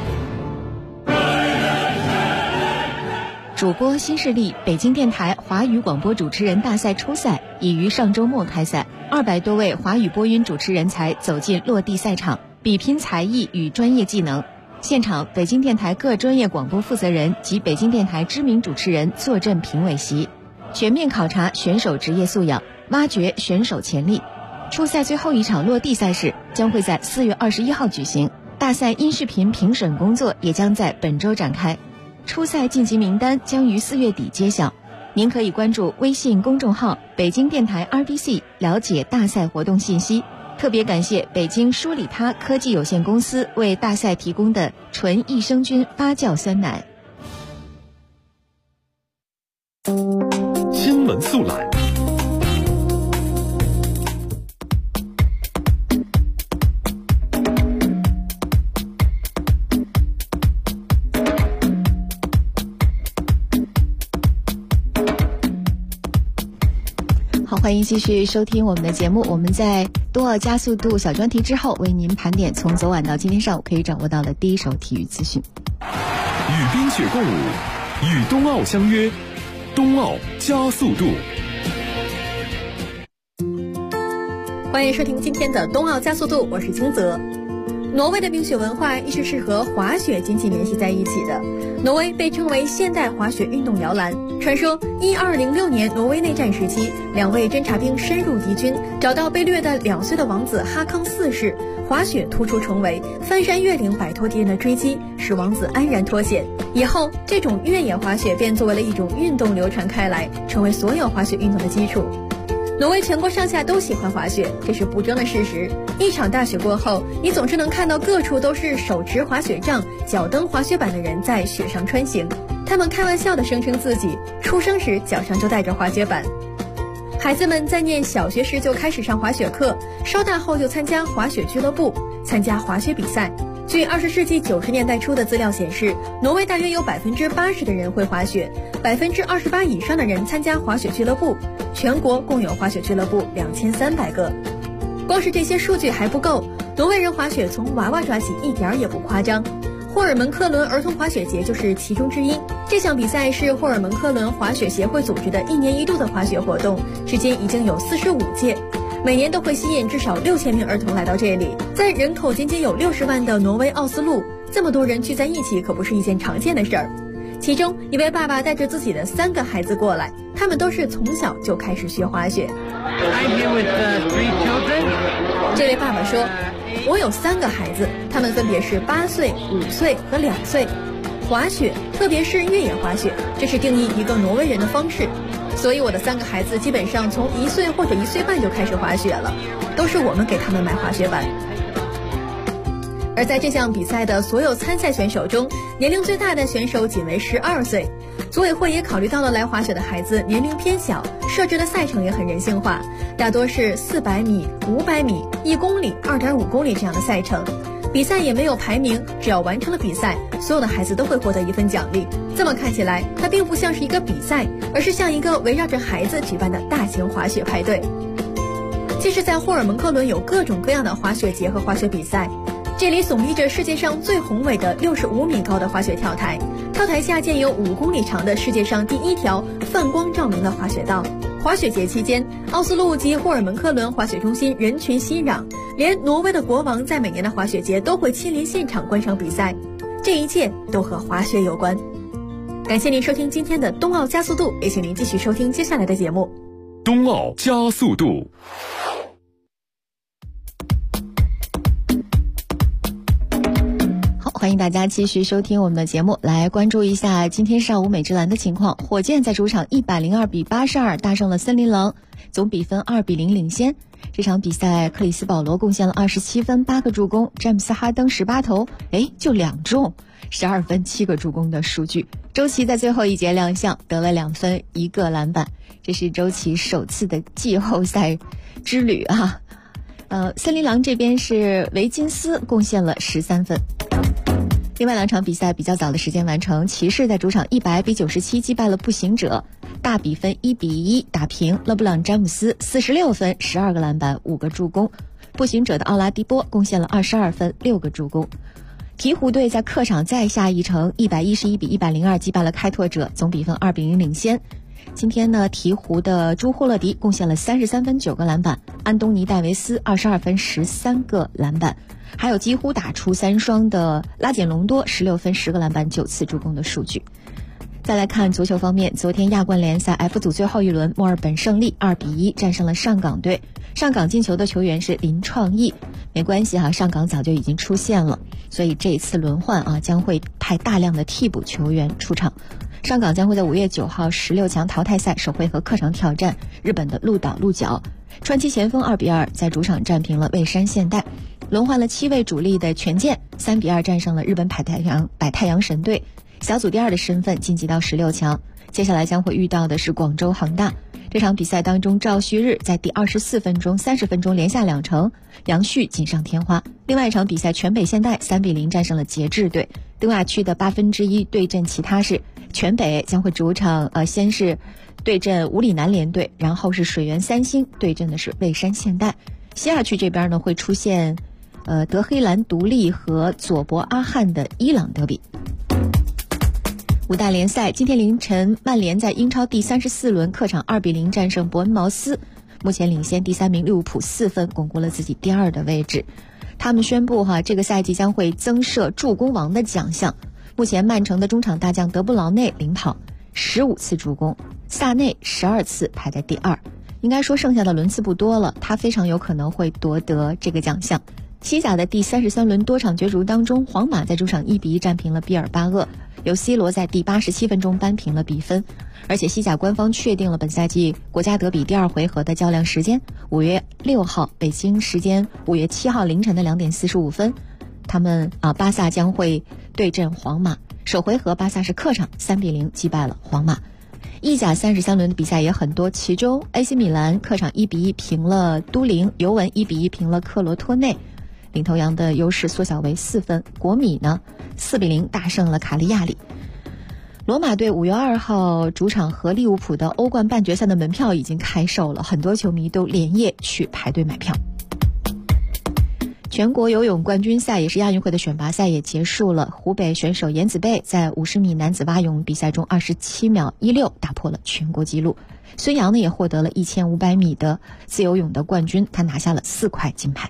主播新势力北京电台华语广播主持人大赛初赛已于上周末开赛，200多位华语播音主持人才走进落地赛场，比拼才艺与专业技能。现场，北京电台各专业广播负责人及北京电台知名主持人坐镇评委席，全面考察选手职业素养，挖掘选手潜力。初赛最后一场落地赛事将会在4月21号举行，大赛音视频评审工作也将在本周展开。初赛晋级名单将于4月底揭晓，您可以关注微信公众号北京电台 RBC 了解大赛活动信息。特别感谢北京舒里他科技有限公司为大赛提供的纯益生菌发酵酸奶。 新闻速览。 欢迎继续收听我们的节目。我们在冬奥加速度小专题之后，为您盘点从昨晚到今天上午可以掌握到的第一手体育资讯。 与冰雪共舞，与冬奥相约，冬奥加速度。 欢迎收听今天的冬奥加速度，我是清泽。挪威的冰雪文化一直是和滑雪紧紧联系在一起的。挪威被称为现代滑雪运动摇篮。传说1206年挪威内战时期，2位侦察兵深入敌军，找到被掠的2岁的王子哈康4世，滑雪突出重围，翻山越岭摆脱敌人的追击，使王子安然脱险。以后这种越野滑雪便作为了一种运动流传开来，成为所有滑雪运动的基础。挪威全国上下都喜欢滑雪，这是不争的事实。一场大雪过后，你总是能看到各处都是手持滑雪杖、脚蹬滑雪板的人在雪上穿行。他们开玩笑地声称自己出生时脚上就带着滑雪板。孩子们在念小学时就开始上滑雪课，稍大后就参加滑雪俱乐部，参加滑雪比赛。据20世纪90年代初的资料显示，挪威大约有80%的人会滑雪，28%以上的人参加滑雪俱乐部，全国共有滑雪俱乐部2300个。光是这些数据还不够，挪威人滑雪从娃娃抓起一点儿也不夸张。霍尔门科伦儿童滑雪节就是其中之一。这项比赛是霍尔门科伦滑雪协会组织的1年1度的滑雪活动，至今已经有45届。每年都会吸引至少6000名儿童来到这里。在人口仅仅有60万的挪威奥斯陆，这么多人聚在一起可不是一件常见的事儿。其中一位爸爸带着自己的3个孩子过来，他们都是从小就开始学滑雪。这位爸爸说，我有3个孩子，他们分别是8岁、5岁和2岁。滑雪，特别是越野滑雪，这是定义一个挪威人的方式。所以我的3个孩子基本上从1岁或者1岁半就开始滑雪了，都是我们给他们买滑雪板。而在这项比赛的所有参赛选手中，年龄最大的选手仅为12岁。组委会也考虑到了来滑雪的孩子年龄偏小，设置的赛程也很人性化，大多是400米、500米、1公里、2.5公里这样的赛程。 比赛也没有排名，只要完成了比赛，所有的孩子都会获得一份奖励。这么看起来，它并不像是一个比赛，而是像一个围绕着孩子举办的大型滑雪派对。其实在霍尔蒙克伦有各种各样的滑雪节和滑雪比赛，这里耸立着世界上最宏伟的65米高的滑雪跳台，跳台下建有5公里长的世界上第1条泛光照明的滑雪道。滑雪节期间，奥斯陆及霍尔蒙克伦滑雪中心人群熙攘，连挪威的国王在每年的滑雪节都会亲临现场观赏比赛，这一切都和滑雪有关。感谢您收听今天的冬奥加速度，也请您继续收听接下来的节目。 冬奥加速度。 欢迎大家继续收听我们的节目，来关注一下今天上午美职篮的情况。火箭在主场102比82大胜了森林狼，总比分2比0领先。这场比赛克里斯保罗贡献了27分8个助攻，詹姆斯哈登18投，就2中，12分7个助攻的数据。周琦在最后一节亮相，得了2分1个篮板，这是周琦首次的季后赛之旅啊。森林狼这边是维金斯贡献了13分。另外2场比赛比较早的时间完成，骑士在主场100比97击败了步行者，大比分1比1打平。勒布朗詹姆斯46分12个篮板5个助攻，步行者的奥拉迪波贡献了22分6个助攻。鹈鹕队在客场再下一城111比102击败了开拓者，总比分2比0领先。今天呢，鹈鹕的朱霍勒迪贡献了33分9个篮板，安东尼戴维斯22分13个篮板，还有几乎打出3双的拉简隆多16分10个篮板9次助攻的数据。再来看足球方面，昨天亚冠联赛 F 组最后一轮，墨尔本胜利2比1战胜了上港队。上港进球的球员是林创义，没关系上港早就已经出现了，所以这一次轮换将会派大量的替补球员出场。上港将会在5月9号16强淘汰赛首回合客场挑战日本的鹿岛鹿角。川崎前锋2比2在主场战平了蔚山现代。轮换了7位主力的权健3比2战胜了日本百太阳神队，小组第2的身份晋级到16强。接下来将会遇到的是广州恒大。这场比赛当中，赵旭日在第24分钟、30分钟连下2城，杨旭锦上添花。另外一场比赛，全北现代3比0战胜了节制队。东亚区的1/8对阵其他市，全北将会主场先是对阵五里南联队，然后是水源三星对阵的是蔚山现代。西亚区这边呢会出现德黑兰独立和佐伯阿汉的伊朗德比。五大联赛，今天凌晨，曼联在英超第34轮客场2比0战胜伯恩茅斯，目前领先第3名利物浦4分，巩固了自己第2的位置。他们宣布这个赛季将会增设助攻王的奖项。目前曼城的中场大将德布劳内领跑15次助攻，萨内12次排在第2。应该说剩下的轮次不多了，他非常有可能会夺得这个奖项。西甲的第33轮多场角逐当中，皇马在主场1比1战平了毕尔巴鄂，由 C 罗在第87分钟扳平了比分。而且西甲官方确定了本赛季国家德比第2回合的较量时间，5月6号北京时间5月7号凌晨的2点45分，他们巴萨将会对阵皇马。首回合巴萨是客场3比0击败了皇马。意甲33轮的比赛也很多，其中 AC 米兰客场1比1平了都灵，尤文1比1平了克罗托内，领头羊的优势缩小为4分。国米呢4比0大胜了卡利亚里。罗马队5月2号主场和利物浦的欧冠半决赛的门票已经开售了，很多球迷都连夜去排队买票。全国游泳冠军赛也是亚运会的选拔赛也结束了，湖北选手严子贝在50米男子蛙泳比赛中27秒16打破了全国纪录。孙杨呢也获得了1500米的自由泳的冠军，他拿下了4块金牌。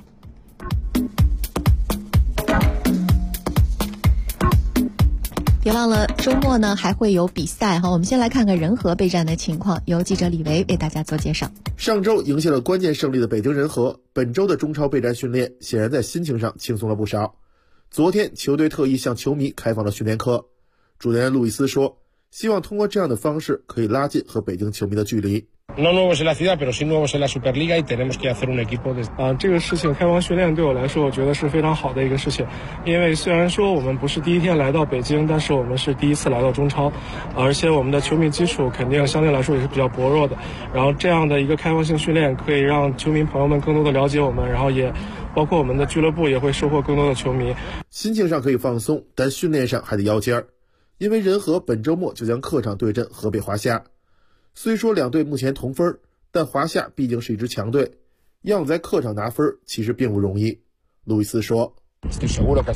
别忘了周末呢还会有比赛我们先来看看人和备战的情况，由记者李维为大家做介绍。 上周赢下了关键胜利的北京人和，本周的中超备战训练显然在心情上轻松了不少。昨天球队特意向球迷开放了训练课，主教练路易斯说，希望通过这样的方式可以拉近和北京球迷的距离。 No nuevos en la ciudad, pero sí nuevos en la Superliga y tenemos que hacer un equipo de 这个事情开放训练对我来说，我觉得是非常好的一个事情。因为虽然说我们不是第一天来到北京，但是我们是第一次来到中超，而且我们的球迷基础肯定相对来说也是比较薄弱的。然后这样的一个开放性训练可以让球迷朋友们更多的了解我们，然后也包括我们的俱乐部也会收获更多的球迷。 心情上可以放松，但训练上还得腰尖儿，因为人和本周末就将客场对阵河北华夏。虽说两队目前同分，但华夏毕竟是一支强队，要在客场拿分其实并不容易。路易斯说， 这周的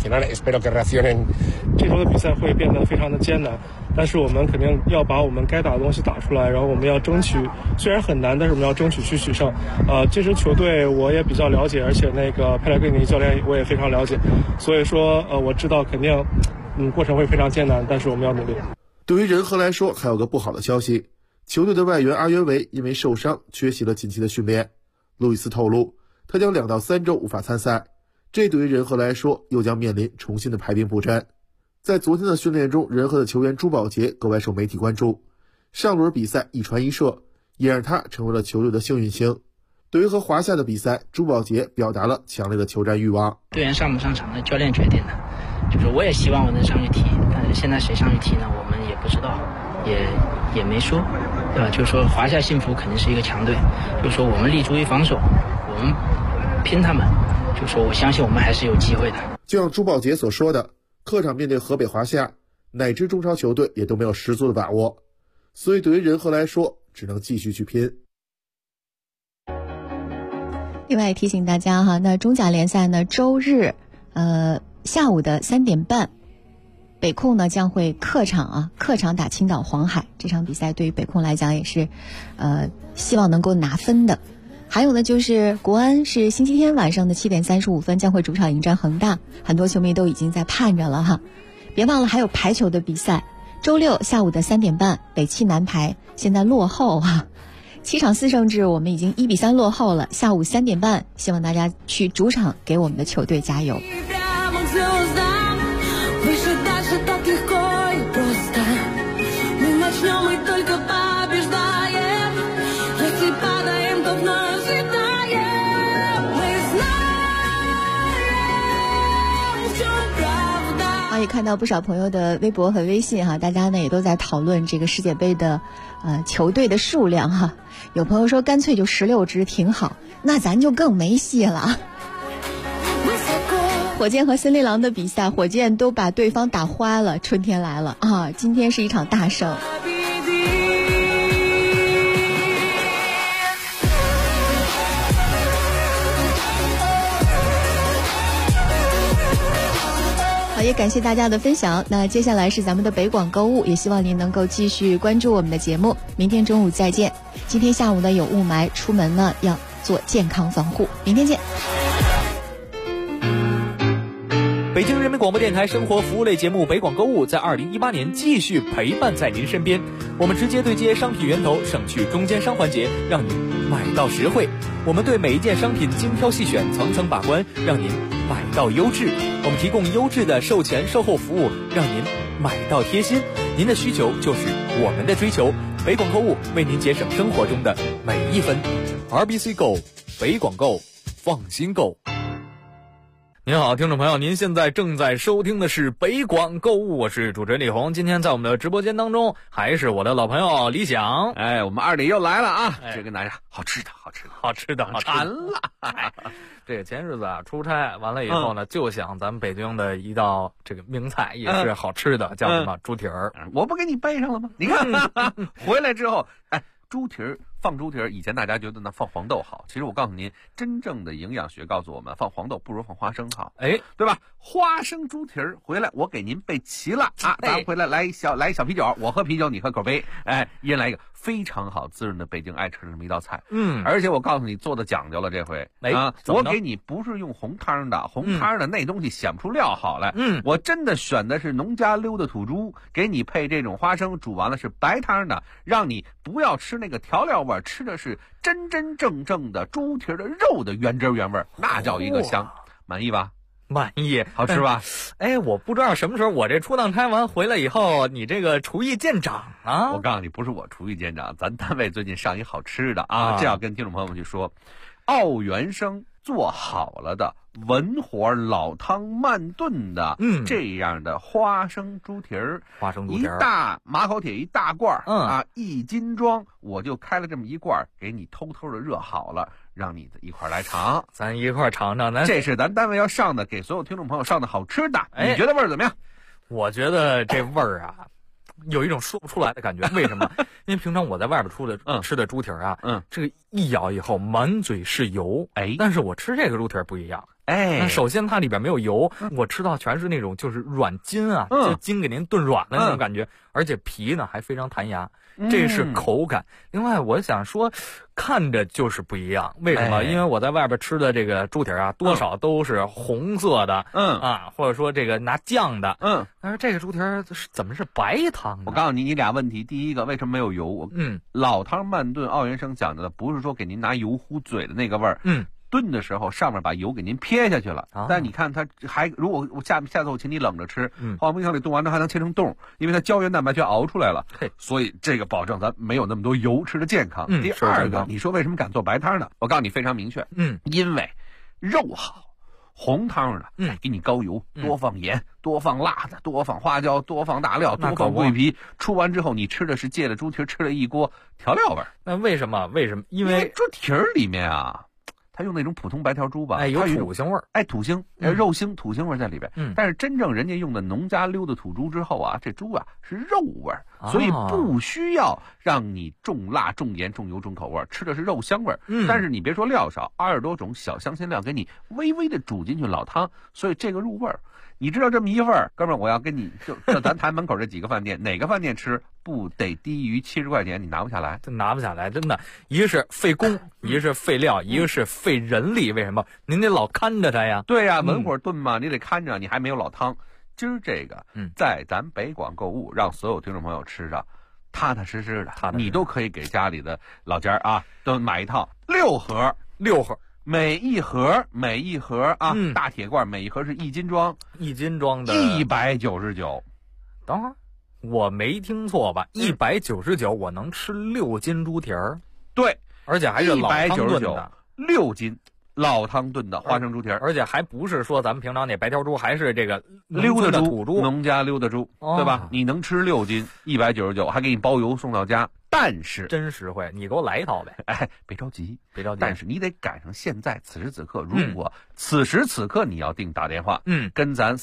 比赛会变得非常的艰难，但是我们肯定要把我们该打的东西打出来，然后我们要争取，虽然很难，但是我们要争取去取胜。这支球队我也比较了解，而且那个佩莱格尼教练我也非常了解，所以说我知道肯定过程会非常艰难，但是我们要努力。 对于人和来说，还有个不好的消息，球队的外援阿约维因为受伤缺席了近期的训练。路易斯透露，他将2到3周无法参赛，这对于人和来说又将面临重新的排兵布阵。在昨天的训练中，人和的球员朱宝杰格外受媒体关注，上轮比赛一传一射，也让他成为了球队的幸运星。对于和华夏的比赛，朱宝杰表达了强烈的求战欲望。 队员上不上场的教练决定的，就是我也希望我能上去踢，但是现在谁上去踢呢，我们也不知道，也没说，对吧？就是说华夏幸福肯定是一个强队，就是说我们立足于防守，我们拼他们，就是说我相信我们还是有机会的。 就像朱宝杰所说的，客场面对河北华夏，哪支中超球队也都没有十足的把握，所以对于人和来说，只能继续去拼。 另外提醒大家哈，那中甲联赛呢，周日下午的3点半，北控呢将会客场打青岛黄海。这场比赛对于北控来讲也是希望能够拿分的。还有呢，就是国安是星期天晚上的7点35分将会主场迎战恒大，很多球迷都已经在盼着了哈。别忘了还有排球的比赛，周六下午的3点半，北汽男排现在落后7场4胜制，我们已经1比3落后了。下午3点半，希望大家去主场给我们的球队加油。也看到不少朋友的微博和微信大家呢也都在讨论这个世界杯的球队的数量有朋友说干脆就16支挺好，那咱就更没戏了。火箭和森林狼的比赛，火箭都把对方打花了，春天来了今天是一场大胜。也感谢大家的分享。那接下来是咱们的北广购物，也希望您能够继续关注我们的节目。明天中午再见。今天下午呢有雾霾，出门呢要做健康防护。明天见。 北京人民广播电台生活服务类节目北广购物在2018年继续陪伴在您身边。我们直接对接商品源头，省去中间商环节，让您买到实惠。我们对每一件商品精挑细选，层层把关，让您买到优质。我们提供优质的售前售后服务，让您买到贴心。您的需求就是我们的追求。北广购物为您节省生活中的每一分。RBC Go， 北广购，放心购。您好，听众朋友，您现在正在收听的是北广购物，我是主持人李红。今天在我们的直播间当中，还是我的老朋友李想。 我们二里又来了啊！这跟大家好吃的馋了。这个前日子出差完了以后呢，就想咱们北京的一道这个名菜，也是好吃的，叫什么猪蹄儿。 我不给你背上了吗？你看回来之后，猪蹄儿放猪蹄儿，以前大家觉得呢放黄豆好，其实我告诉您，真正的营养学告诉我们，放黄豆不如放花生好，对吧？花生猪蹄儿回来，我给您备齐了啊！咱们回来来一小啤酒，我喝啤酒，你喝口杯，一人来一个，非常好滋润的北京爱吃的这么一道菜。而且我告诉你，做的讲究了，这回我给你不是用红汤的，红汤的那东西显不出料好来。我真的选的是农家溜的土猪，给你配这种花生，煮完了是白汤的，让你不要吃那个调料味，吃的是真真正正的猪蹄的肉的原汁原味，那叫一个香。满意吧？ 满意， 好吃吧？ 我不知道什么时候我这出趟差完回来以后，你这个厨艺见长啊！ 我告诉你，不是我厨艺见长，咱单位最近上一好吃的这要跟听众朋友们去说，奥元生做好了的文火老汤慢炖的这样的花生猪蹄儿，一大马口铁一大罐1斤装，我就开了这么一罐，给你偷偷的热好了， 让你一块儿来尝， 咱一块儿尝尝。 这是咱单位要上的，给所有听众朋友上的好吃的。你觉得味儿怎么样？ 我觉得这味儿啊，有一种说不出来的感觉。为什么？因为平常我在外边吃的猪蹄啊，这个一咬以后满嘴是油，但是我吃这个猪蹄不一样。首先它里边没有油，我吃到全是那种就是软筋啊，就筋给您炖软的那种感觉，而且皮呢还非常弹牙，这是口感。另外我想说，看着就是不一样，为什么？因为我在外边吃的这个猪蹄啊，多少都是红色的，或者说这个拿酱的，但是这个猪蹄怎么是白汤呢？ 我告诉你，你俩问题，第一个为什么没有油？老汤慢炖奥元生讲究的不是说给您拿油糊嘴的那个味儿，炖的时候上面把油给您撇下去了，但你看它还，如果我下次我请你冷着吃，放冰箱里冻完之后还能切成冻，因为它胶原蛋白全熬出来了，所以这个保证咱没有那么多油，吃的健康。第二个，你说为什么敢做白汤呢？我告诉你非常明确，因为肉好。红汤的，给你高油，多放盐，多放辣子，多放花椒，多放大料，多放桂皮。出完之后，你吃的是借了猪蹄吃了一锅调料味儿。 那为什么？因为猪蹄里面啊，它用那种普通白条猪吧， 有土腥味儿， 土腥，肉腥、土腥味在里边。但是真正人家用的农家溜的土猪之后啊，这猪啊是肉味儿，所以不需要让你重辣、重盐、重油、重口味，吃的是肉香味儿。但是你别说料少，20多种小香辛料给你微微的煮进去老汤，所以这个入味儿。你知道这么一份儿，哥们儿，我要跟你就咱台门口这几个饭店，哪个饭店吃不得低于70块钱？你拿不下来， 拿不下来，真的。一个是费工，一个是费料，一个是费人力。为什么？您得老看着它呀。 对呀，文火炖嘛，你得看着，你还没有老汤。今儿这个，在咱北广购物，让所有听众朋友吃上，踏踏实实的，你都可以给家里的老家啊，都买一套6盒。每一盒啊，大铁罐，每一盒是1斤装 ，1斤装的 199。 等会儿，我没听错吧？199，我能吃6斤猪蹄儿？ 对， 而且还是老汤炖的 ，6斤老汤炖的花生猪蹄儿， 而且还不是说咱们平常那白条猪，还是这个溜的土猪， 农家溜的猪，对吧？你能吃6斤，199，还给你包邮送到家。但是真实惠，你给我来一套呗！ 别着急。但是你得赶上现在此时此刻，如果此时此刻你要定打电话，跟咱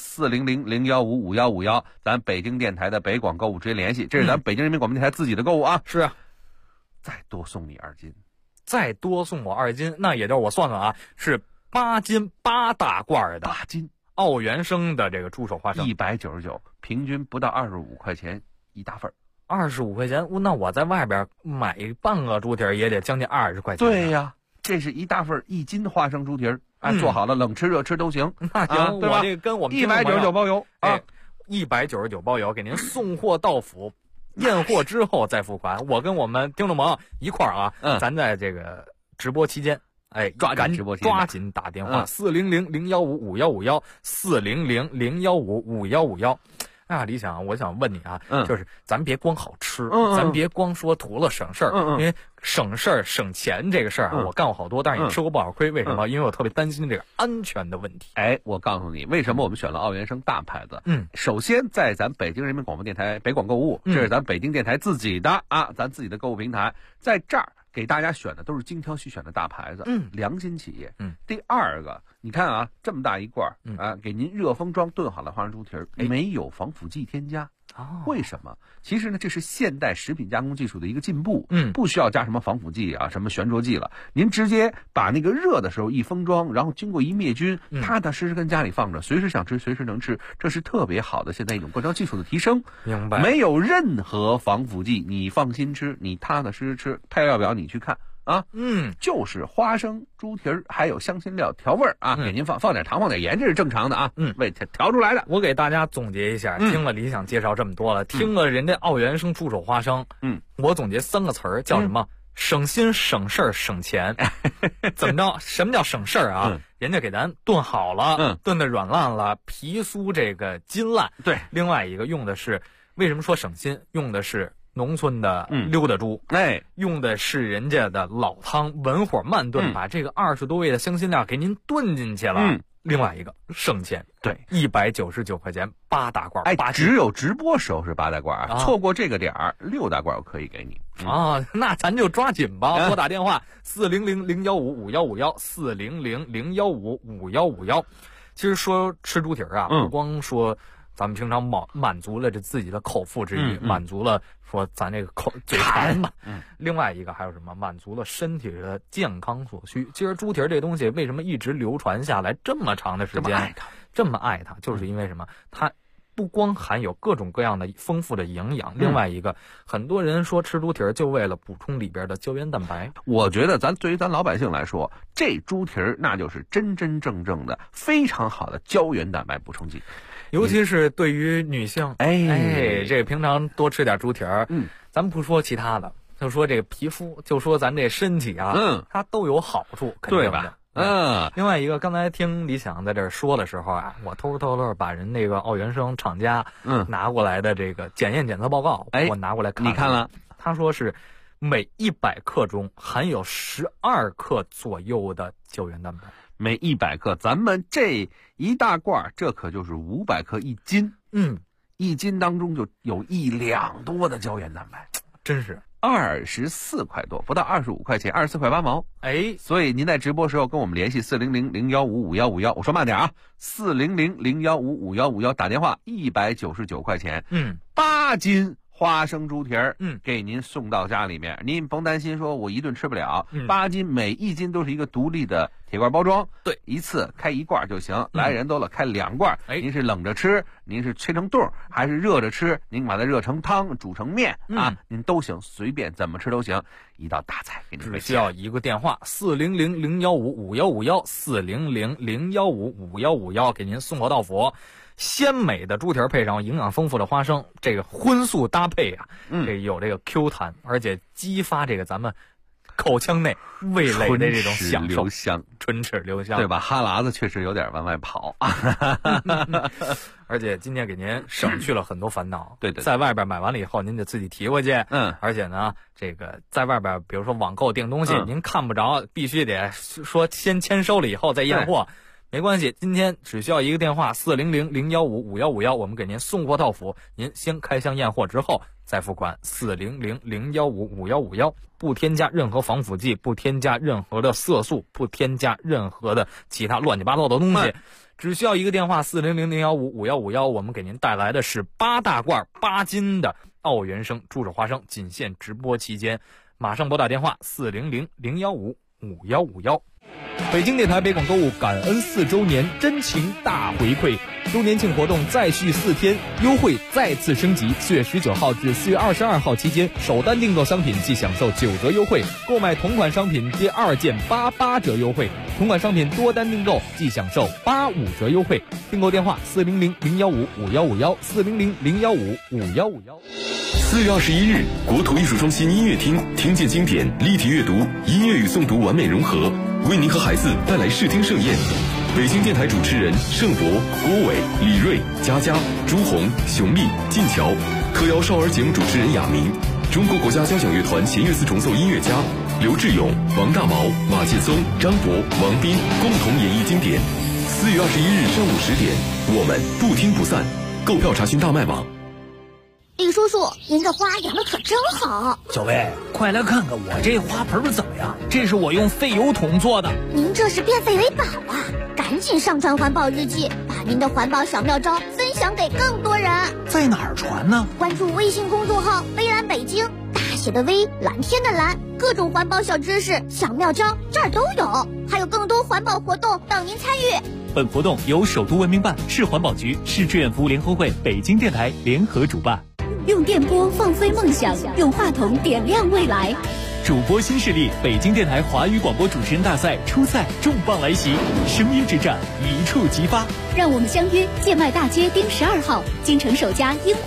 400-015-5151，咱北京电台的北广购物直接联系，这是咱北京人民广播电台自己的购物啊。 是啊， 再多送你2斤， 再多送我2斤，那也就是我算算啊，是8斤8大罐的 8斤奥元生的这个猪手花生 ，199，平均不到25块钱一大份。 25块钱，那我在外边买半个猪蹄也得将近20块钱。 对呀，这是一大份1斤花生猪蹄做好了冷吃热吃都行。 那行， 对吧？ 我这跟我们 199包邮啊 ，199包邮，给您送货到府，验货之后再付款。我跟我们听众朋友一块儿啊，咱在这个直播期间， 抓紧打电话，400-015-5151，400-015-5151。李想，我想问你啊，就是咱别光好吃，咱别光说图了省事儿，因为省事儿省钱这个事儿啊，我干过好多，但是也吃过不少亏。为什么？因为我特别担心这个安全的问题。 我告诉你，为什么我们选了奥元生大牌子？首先在咱北京人民广播电台北广购物，这是咱北京电台自己的咱自己的购物平台，在这儿给大家选的都是精挑细选的大牌子，良心企业。第二个，你看啊，这么大一罐给您热封装炖好的花生猪蹄没有防腐剂添加。为什么？其实呢，这是现代食品加工技术的一个进步，不需要加什么防腐剂啊，什么悬浊剂了。您直接把那个热的时候一封装，然后经过一灭菌，踏踏实实跟家里放着，随时想吃随时能吃，这是特别好的现在一种灌装技术的提升。 明白？ 没有任何防腐剂，你放心吃，你踏踏实实吃。配料表你去看。就是花生猪蹄还有香辛料调味儿给您放点糖放点盐，这是正常的啊，为调出来的。 我给大家总结一下，听了李想介绍这么多了，听了人家奥元生猪手花生，我总结3个词儿，叫什么？省心省事儿省钱。怎么着？什么叫省事儿啊？人家给咱炖好了，炖的软烂了，皮酥这个筋烂。 对， 另外一个用的是，为什么说省心？用的是农村的溜达猪，用的是人家的老汤，文火慢炖，把这个20多味的香辛料给您炖进去了。另外一个省钱， 对 ，199块钱8大罐， 只有直播时候是8大罐错过这个点儿6大罐我可以给你。 啊，那咱就抓紧吧，拨打电话400-015-5151，400-015-5151。其实说吃猪蹄儿啊，不光说咱们平常满足了这自己的口腹之欲，满足了说咱这个嘴馋嘛。另外一个还有什么？满足了身体的健康所需。其实猪蹄儿这东西为什么一直流传下来这么长的时间，这么爱它，就是因为什么？它不光含有各种各样的丰富的营养，另外一个，很多人说吃猪蹄儿就为了补充里边的胶原蛋白。 我觉得对于咱老百姓来说，这猪蹄儿那就是真真正正的非常好的胶原蛋白补充剂。 尤其是对于女性，这个平常多吃点猪蹄儿，咱们不说其他的，就说这个皮肤，就说咱这身体啊，它都有好处，肯定的。另外一个，刚才听李想在这说的时候啊，我偷偷把人那个奥原生厂家拿过来的这个检验检测报告，我拿过来看， 你看了？ 他说是每100克中含有12克左右的胶原蛋白。 每100克，咱们这一大罐，这可就是500克1斤。1斤当中就有1两多的胶原蛋白， 真是 24块多，不到25块钱，24块8毛。所以您在直播时候跟我们联系400-015-5151，我说慢点啊，400-015-5151，打电话199块钱，8斤花生猪蹄儿，给您送到家里面，您甭担心说我一顿吃不了，8斤，每1斤都是一个独立的铁罐包装， 对， 一次开1罐就行，来人多了开2罐，您是冷着吃，您是切成冻，还是热着吃，您把它热成汤煮成面啊，您都行，随便怎么吃都行，一道大菜给您。 只需要一个电话400-015-5151，400-015-5151，给您送货到府。鲜美的猪蹄儿配上营养丰富的花生，这个荤素搭配啊，这有这个 Q 弹，而且激发这个咱们口腔内味蕾的这种享受，唇齿留香， 对吧？哈喇子确实有点往外跑， 而且今天给您省去了很多烦恼。 对， 在外边买完了以后，您得自己提回去。而且呢，这个在外边，比如说网购订东西，您看不着，必须得说先签收了以后再验货。没关系，今天只需要一个电话400-015-5151，我们给您送货到府。您先开箱验货之后再付款。400-015-5151，不添加任何防腐剂，不添加任何的色素，不添加任何的其他乱七八糟的东西。只需要一个电话400-015-5151，我们给您带来的是8大罐8斤的奥原生猪肘花生，仅限直播期间，马上拨打电话400-015-5151。北京电台北广购物感恩4周年真情大回馈，周年庆活动再续4天，优惠再次升级。4月19号至4月22号期间，首单订购商品即享受9折优惠，购买同款商品第2件88折优惠，同款商品多单订购即享受85折优惠。订购电话400-015-5151，400-015-5151。 4月21日，国土艺术中心音乐厅听见经典，立体阅读，音乐与诵读完美融合，为您和孩子带来视听盛宴。北京电台主持人盛博、郭伟、李瑞、佳佳、朱红、熊丽、晋桥，特邀少儿节目主持人亚明，中国国家交响乐团弦乐四重奏音乐家刘志勇、王大毛、马劲松、张博、王斌共同演绎经典。4月21日上午10点，我们不听不散。购票查询大麦网。 李叔叔，您这花养的可真好。 小薇，快来看看我这花盆怎么样？这是我用废油桶做的。 您这是变废为宝啊！赶紧上传环保日记，把您的环保小妙招分享给更多人。 在哪儿传呢？ 关注微信公众号“微蓝北京”，大写的微，蓝天的蓝，各种环保小知识、小妙招这儿都有，还有更多环保活动等您参与。 本活动由首都文明办、市环保局、市志愿服务联合会、北京电台联合主办。 用电波放飞梦想，用话筒点亮未来。 主播新势力，北京电台华语广播主持人大赛初赛重磅来袭，声音之战一触即发。 让我们相约建外大街丁12号，京城首家樱